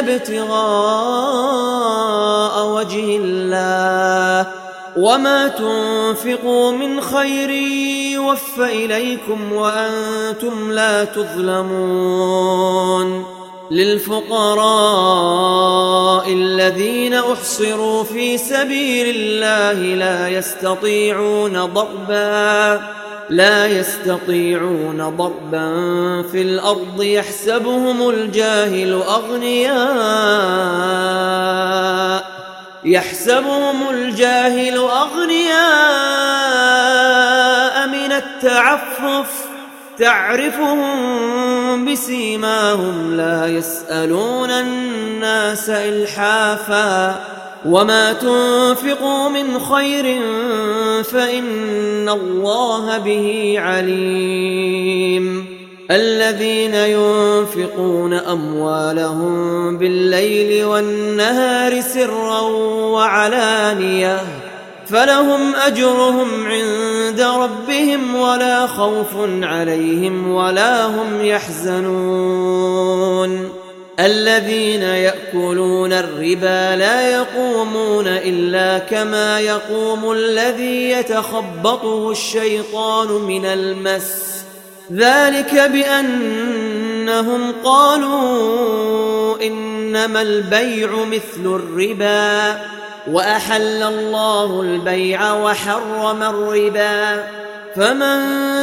ابتغاء وجه الله وما تنفقوا من خير يوفى إليكم وأنتم لا تظلمون للفقراء الذين أحصروا في سبيل الله لا يستطيعون ضربا في الأرض يحسبهم الجاهل أغنياء من التعفف تعرفهم بسيماهم لا يسألون الناس إلحافا وما تنفقوا من خير فإن الله به عليم الذين ينفقون أموالهم بالليل والنهار سرا وعلانية فلهم أجرهم عند ربهم ولا خوف عليهم ولا هم يحزنون الذين يأكلون الربا لا يقومون إلا كما يقوم الذي يتخبطه الشيطان من المس ذلك بأنهم قالوا إنما البيع مثل الربا وأحل الله البيع وحرم الربا فمن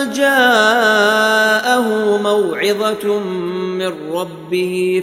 جاءه موعظة من ربه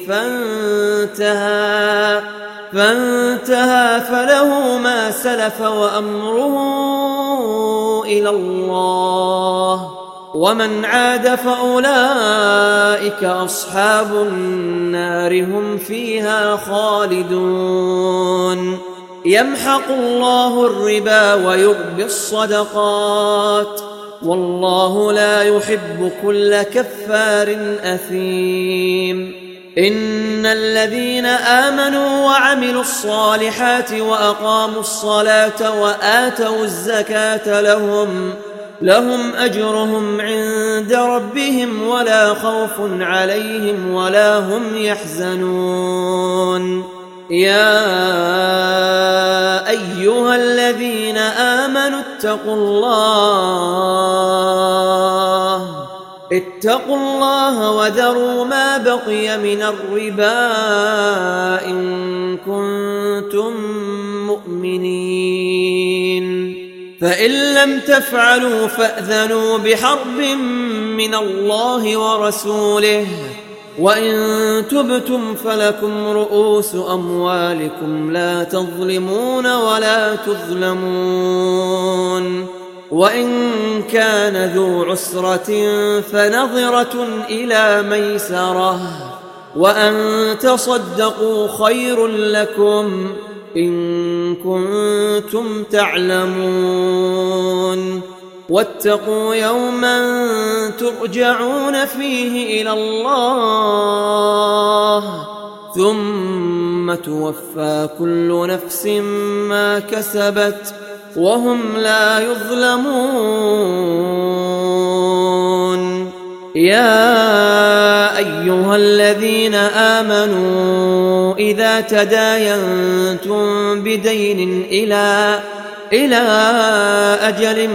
فانتهى فله ما سلف وأمره إلى الله ومن عاد فأولئك أصحاب النار هم فيها خالدون يمحق الله الربا ويربي الصدقات والله لا يحب كل كفار أثيم إن الذين آمنوا وعملوا الصالحات وأقاموا الصلاة وآتوا الزكاة لهم أجرهم عند ربهم ولا خوف عليهم ولا هم يحزنون يا أيها الذين آمنوا اتقوا الله وذروا ما بقي من الربا إن كنتم مؤمنين فإن لم تفعلوا فأذنوا بحرب من الله ورسوله وإن تبتم فلكم رؤوس أموالكم لا تظلمون ولا تظلمون وإن كان ذو عسرة فنظرة إلى ميسرة وأن تصدقوا خير لكم إن كنتم تعلمون واتقوا يوما ترجعون فيه إلى الله ثم توفى كل نفس ما كسبت وهم لا يظلمون يا أيها الذين آمنوا إذا تداينتم بدين إلى أجل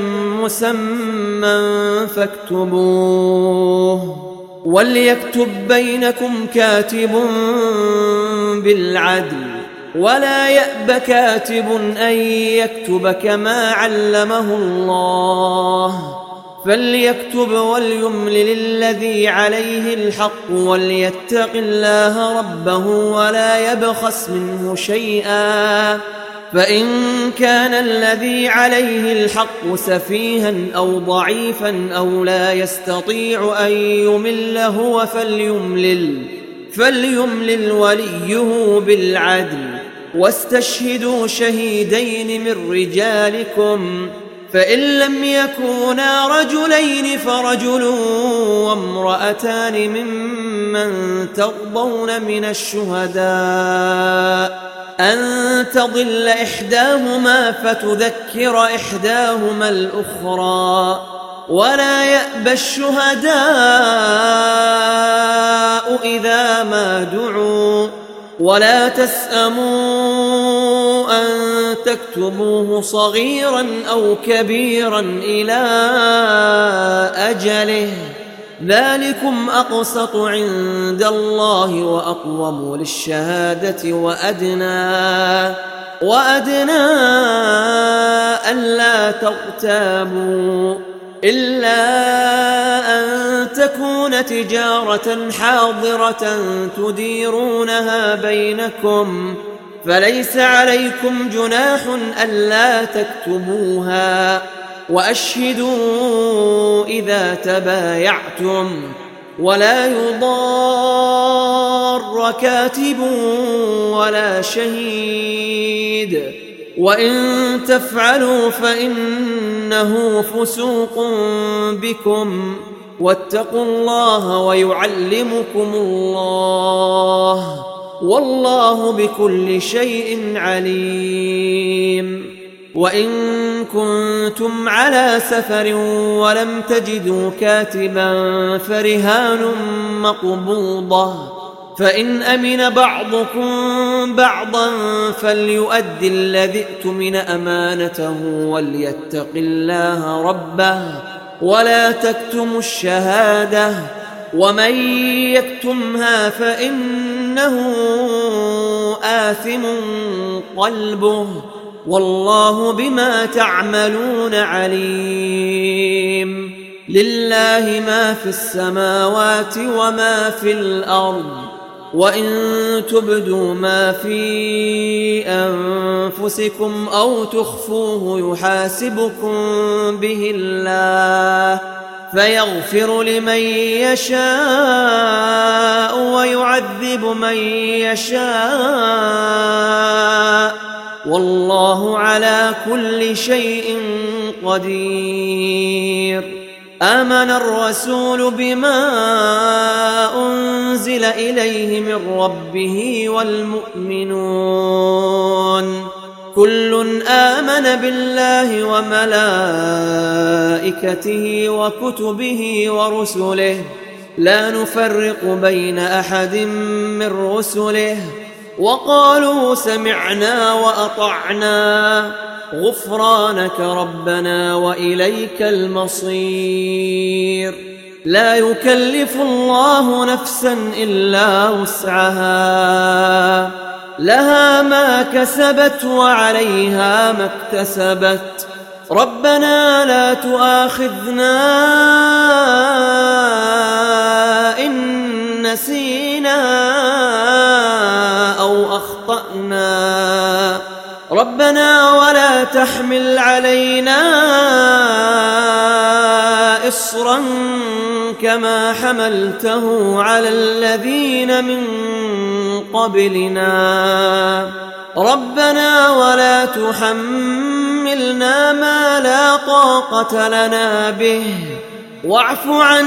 مسمى فاكتبوه وليكتب بينكم كاتب بالعدل ولا يأب كاتب أن يكتب كما علمه الله فليكتب وليملل الذي عليه الحق وليتق الله ربه ولا يبخس منه شيئا فإن كان الذي عليه الحق سفيها أو ضعيفا أو لا يستطيع أن يمل هو فليملل وليه بالعدل واستشهدوا شهيدين من رجالكم فإن لم يكونا رجلين فرجل وامرأتان ممن ترضون من الشهداء أن تضل إحداهما فتذكر إحداهما الأخرى ولا يأبى الشهداء إذا ما دعوا ولا تسأموا أن تكتبوه صغيرا أو كبيرا إلى أجله ذلكم أقسط عند الله وأقوم للشهادة وأدنى ألا تغتابوا إلا أن تكون تجارة حاضرة تديرونها بينكم فليس عليكم جناح ألا تكتبوها وأشهدوا إذا تبايعتم ولا يضار كاتب ولا شهيد وإن تفعلوا فإنه فسوق بكم واتقوا الله ويعلمكم الله والله بكل شيء عليم وإن كنتم على سفر ولم تجدوا كاتبا فرهان مقبوضة فإن أمن بعضكم بعضا فليؤدي الذي اؤتمن أمانته وليتق الله ربه ولا تكتموا الشهادة ومن يكتمها فإنه آثم قلبه والله بما تعملون عليم لله ما في السماوات وما في الأرض وإن تبدوا ما في أنفسكم أو تخفوه يحاسبكم به الله فيغفر لمن يشاء ويعذب من يشاء والله على كل شيء قدير آمن الرسول بما أنزل إليه من ربه والمؤمنون كل آمن بالله وملائكته وكتبه ورسله لا نفرق بين أحد من رسله وقالوا سمعنا وأطعنا غفرانك ربنا وإليك المصير لا يكلف الله نفسا إلا وسعها لها ما كسبت وعليها ما اكتسبت ربنا لا تؤاخذنا إن نسينا أو أخطأنا ربنا ولا تحمل علينا إصرا كما حملته على الذين من قبلنا ربنا ولا تحملنا ما لا طاقة لنا به واعف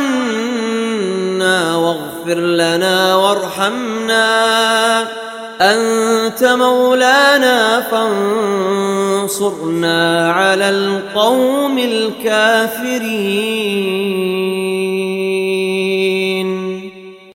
عنا واغفر لنا وارحمنا أنت مولانا فانصرنا على القوم الكافرين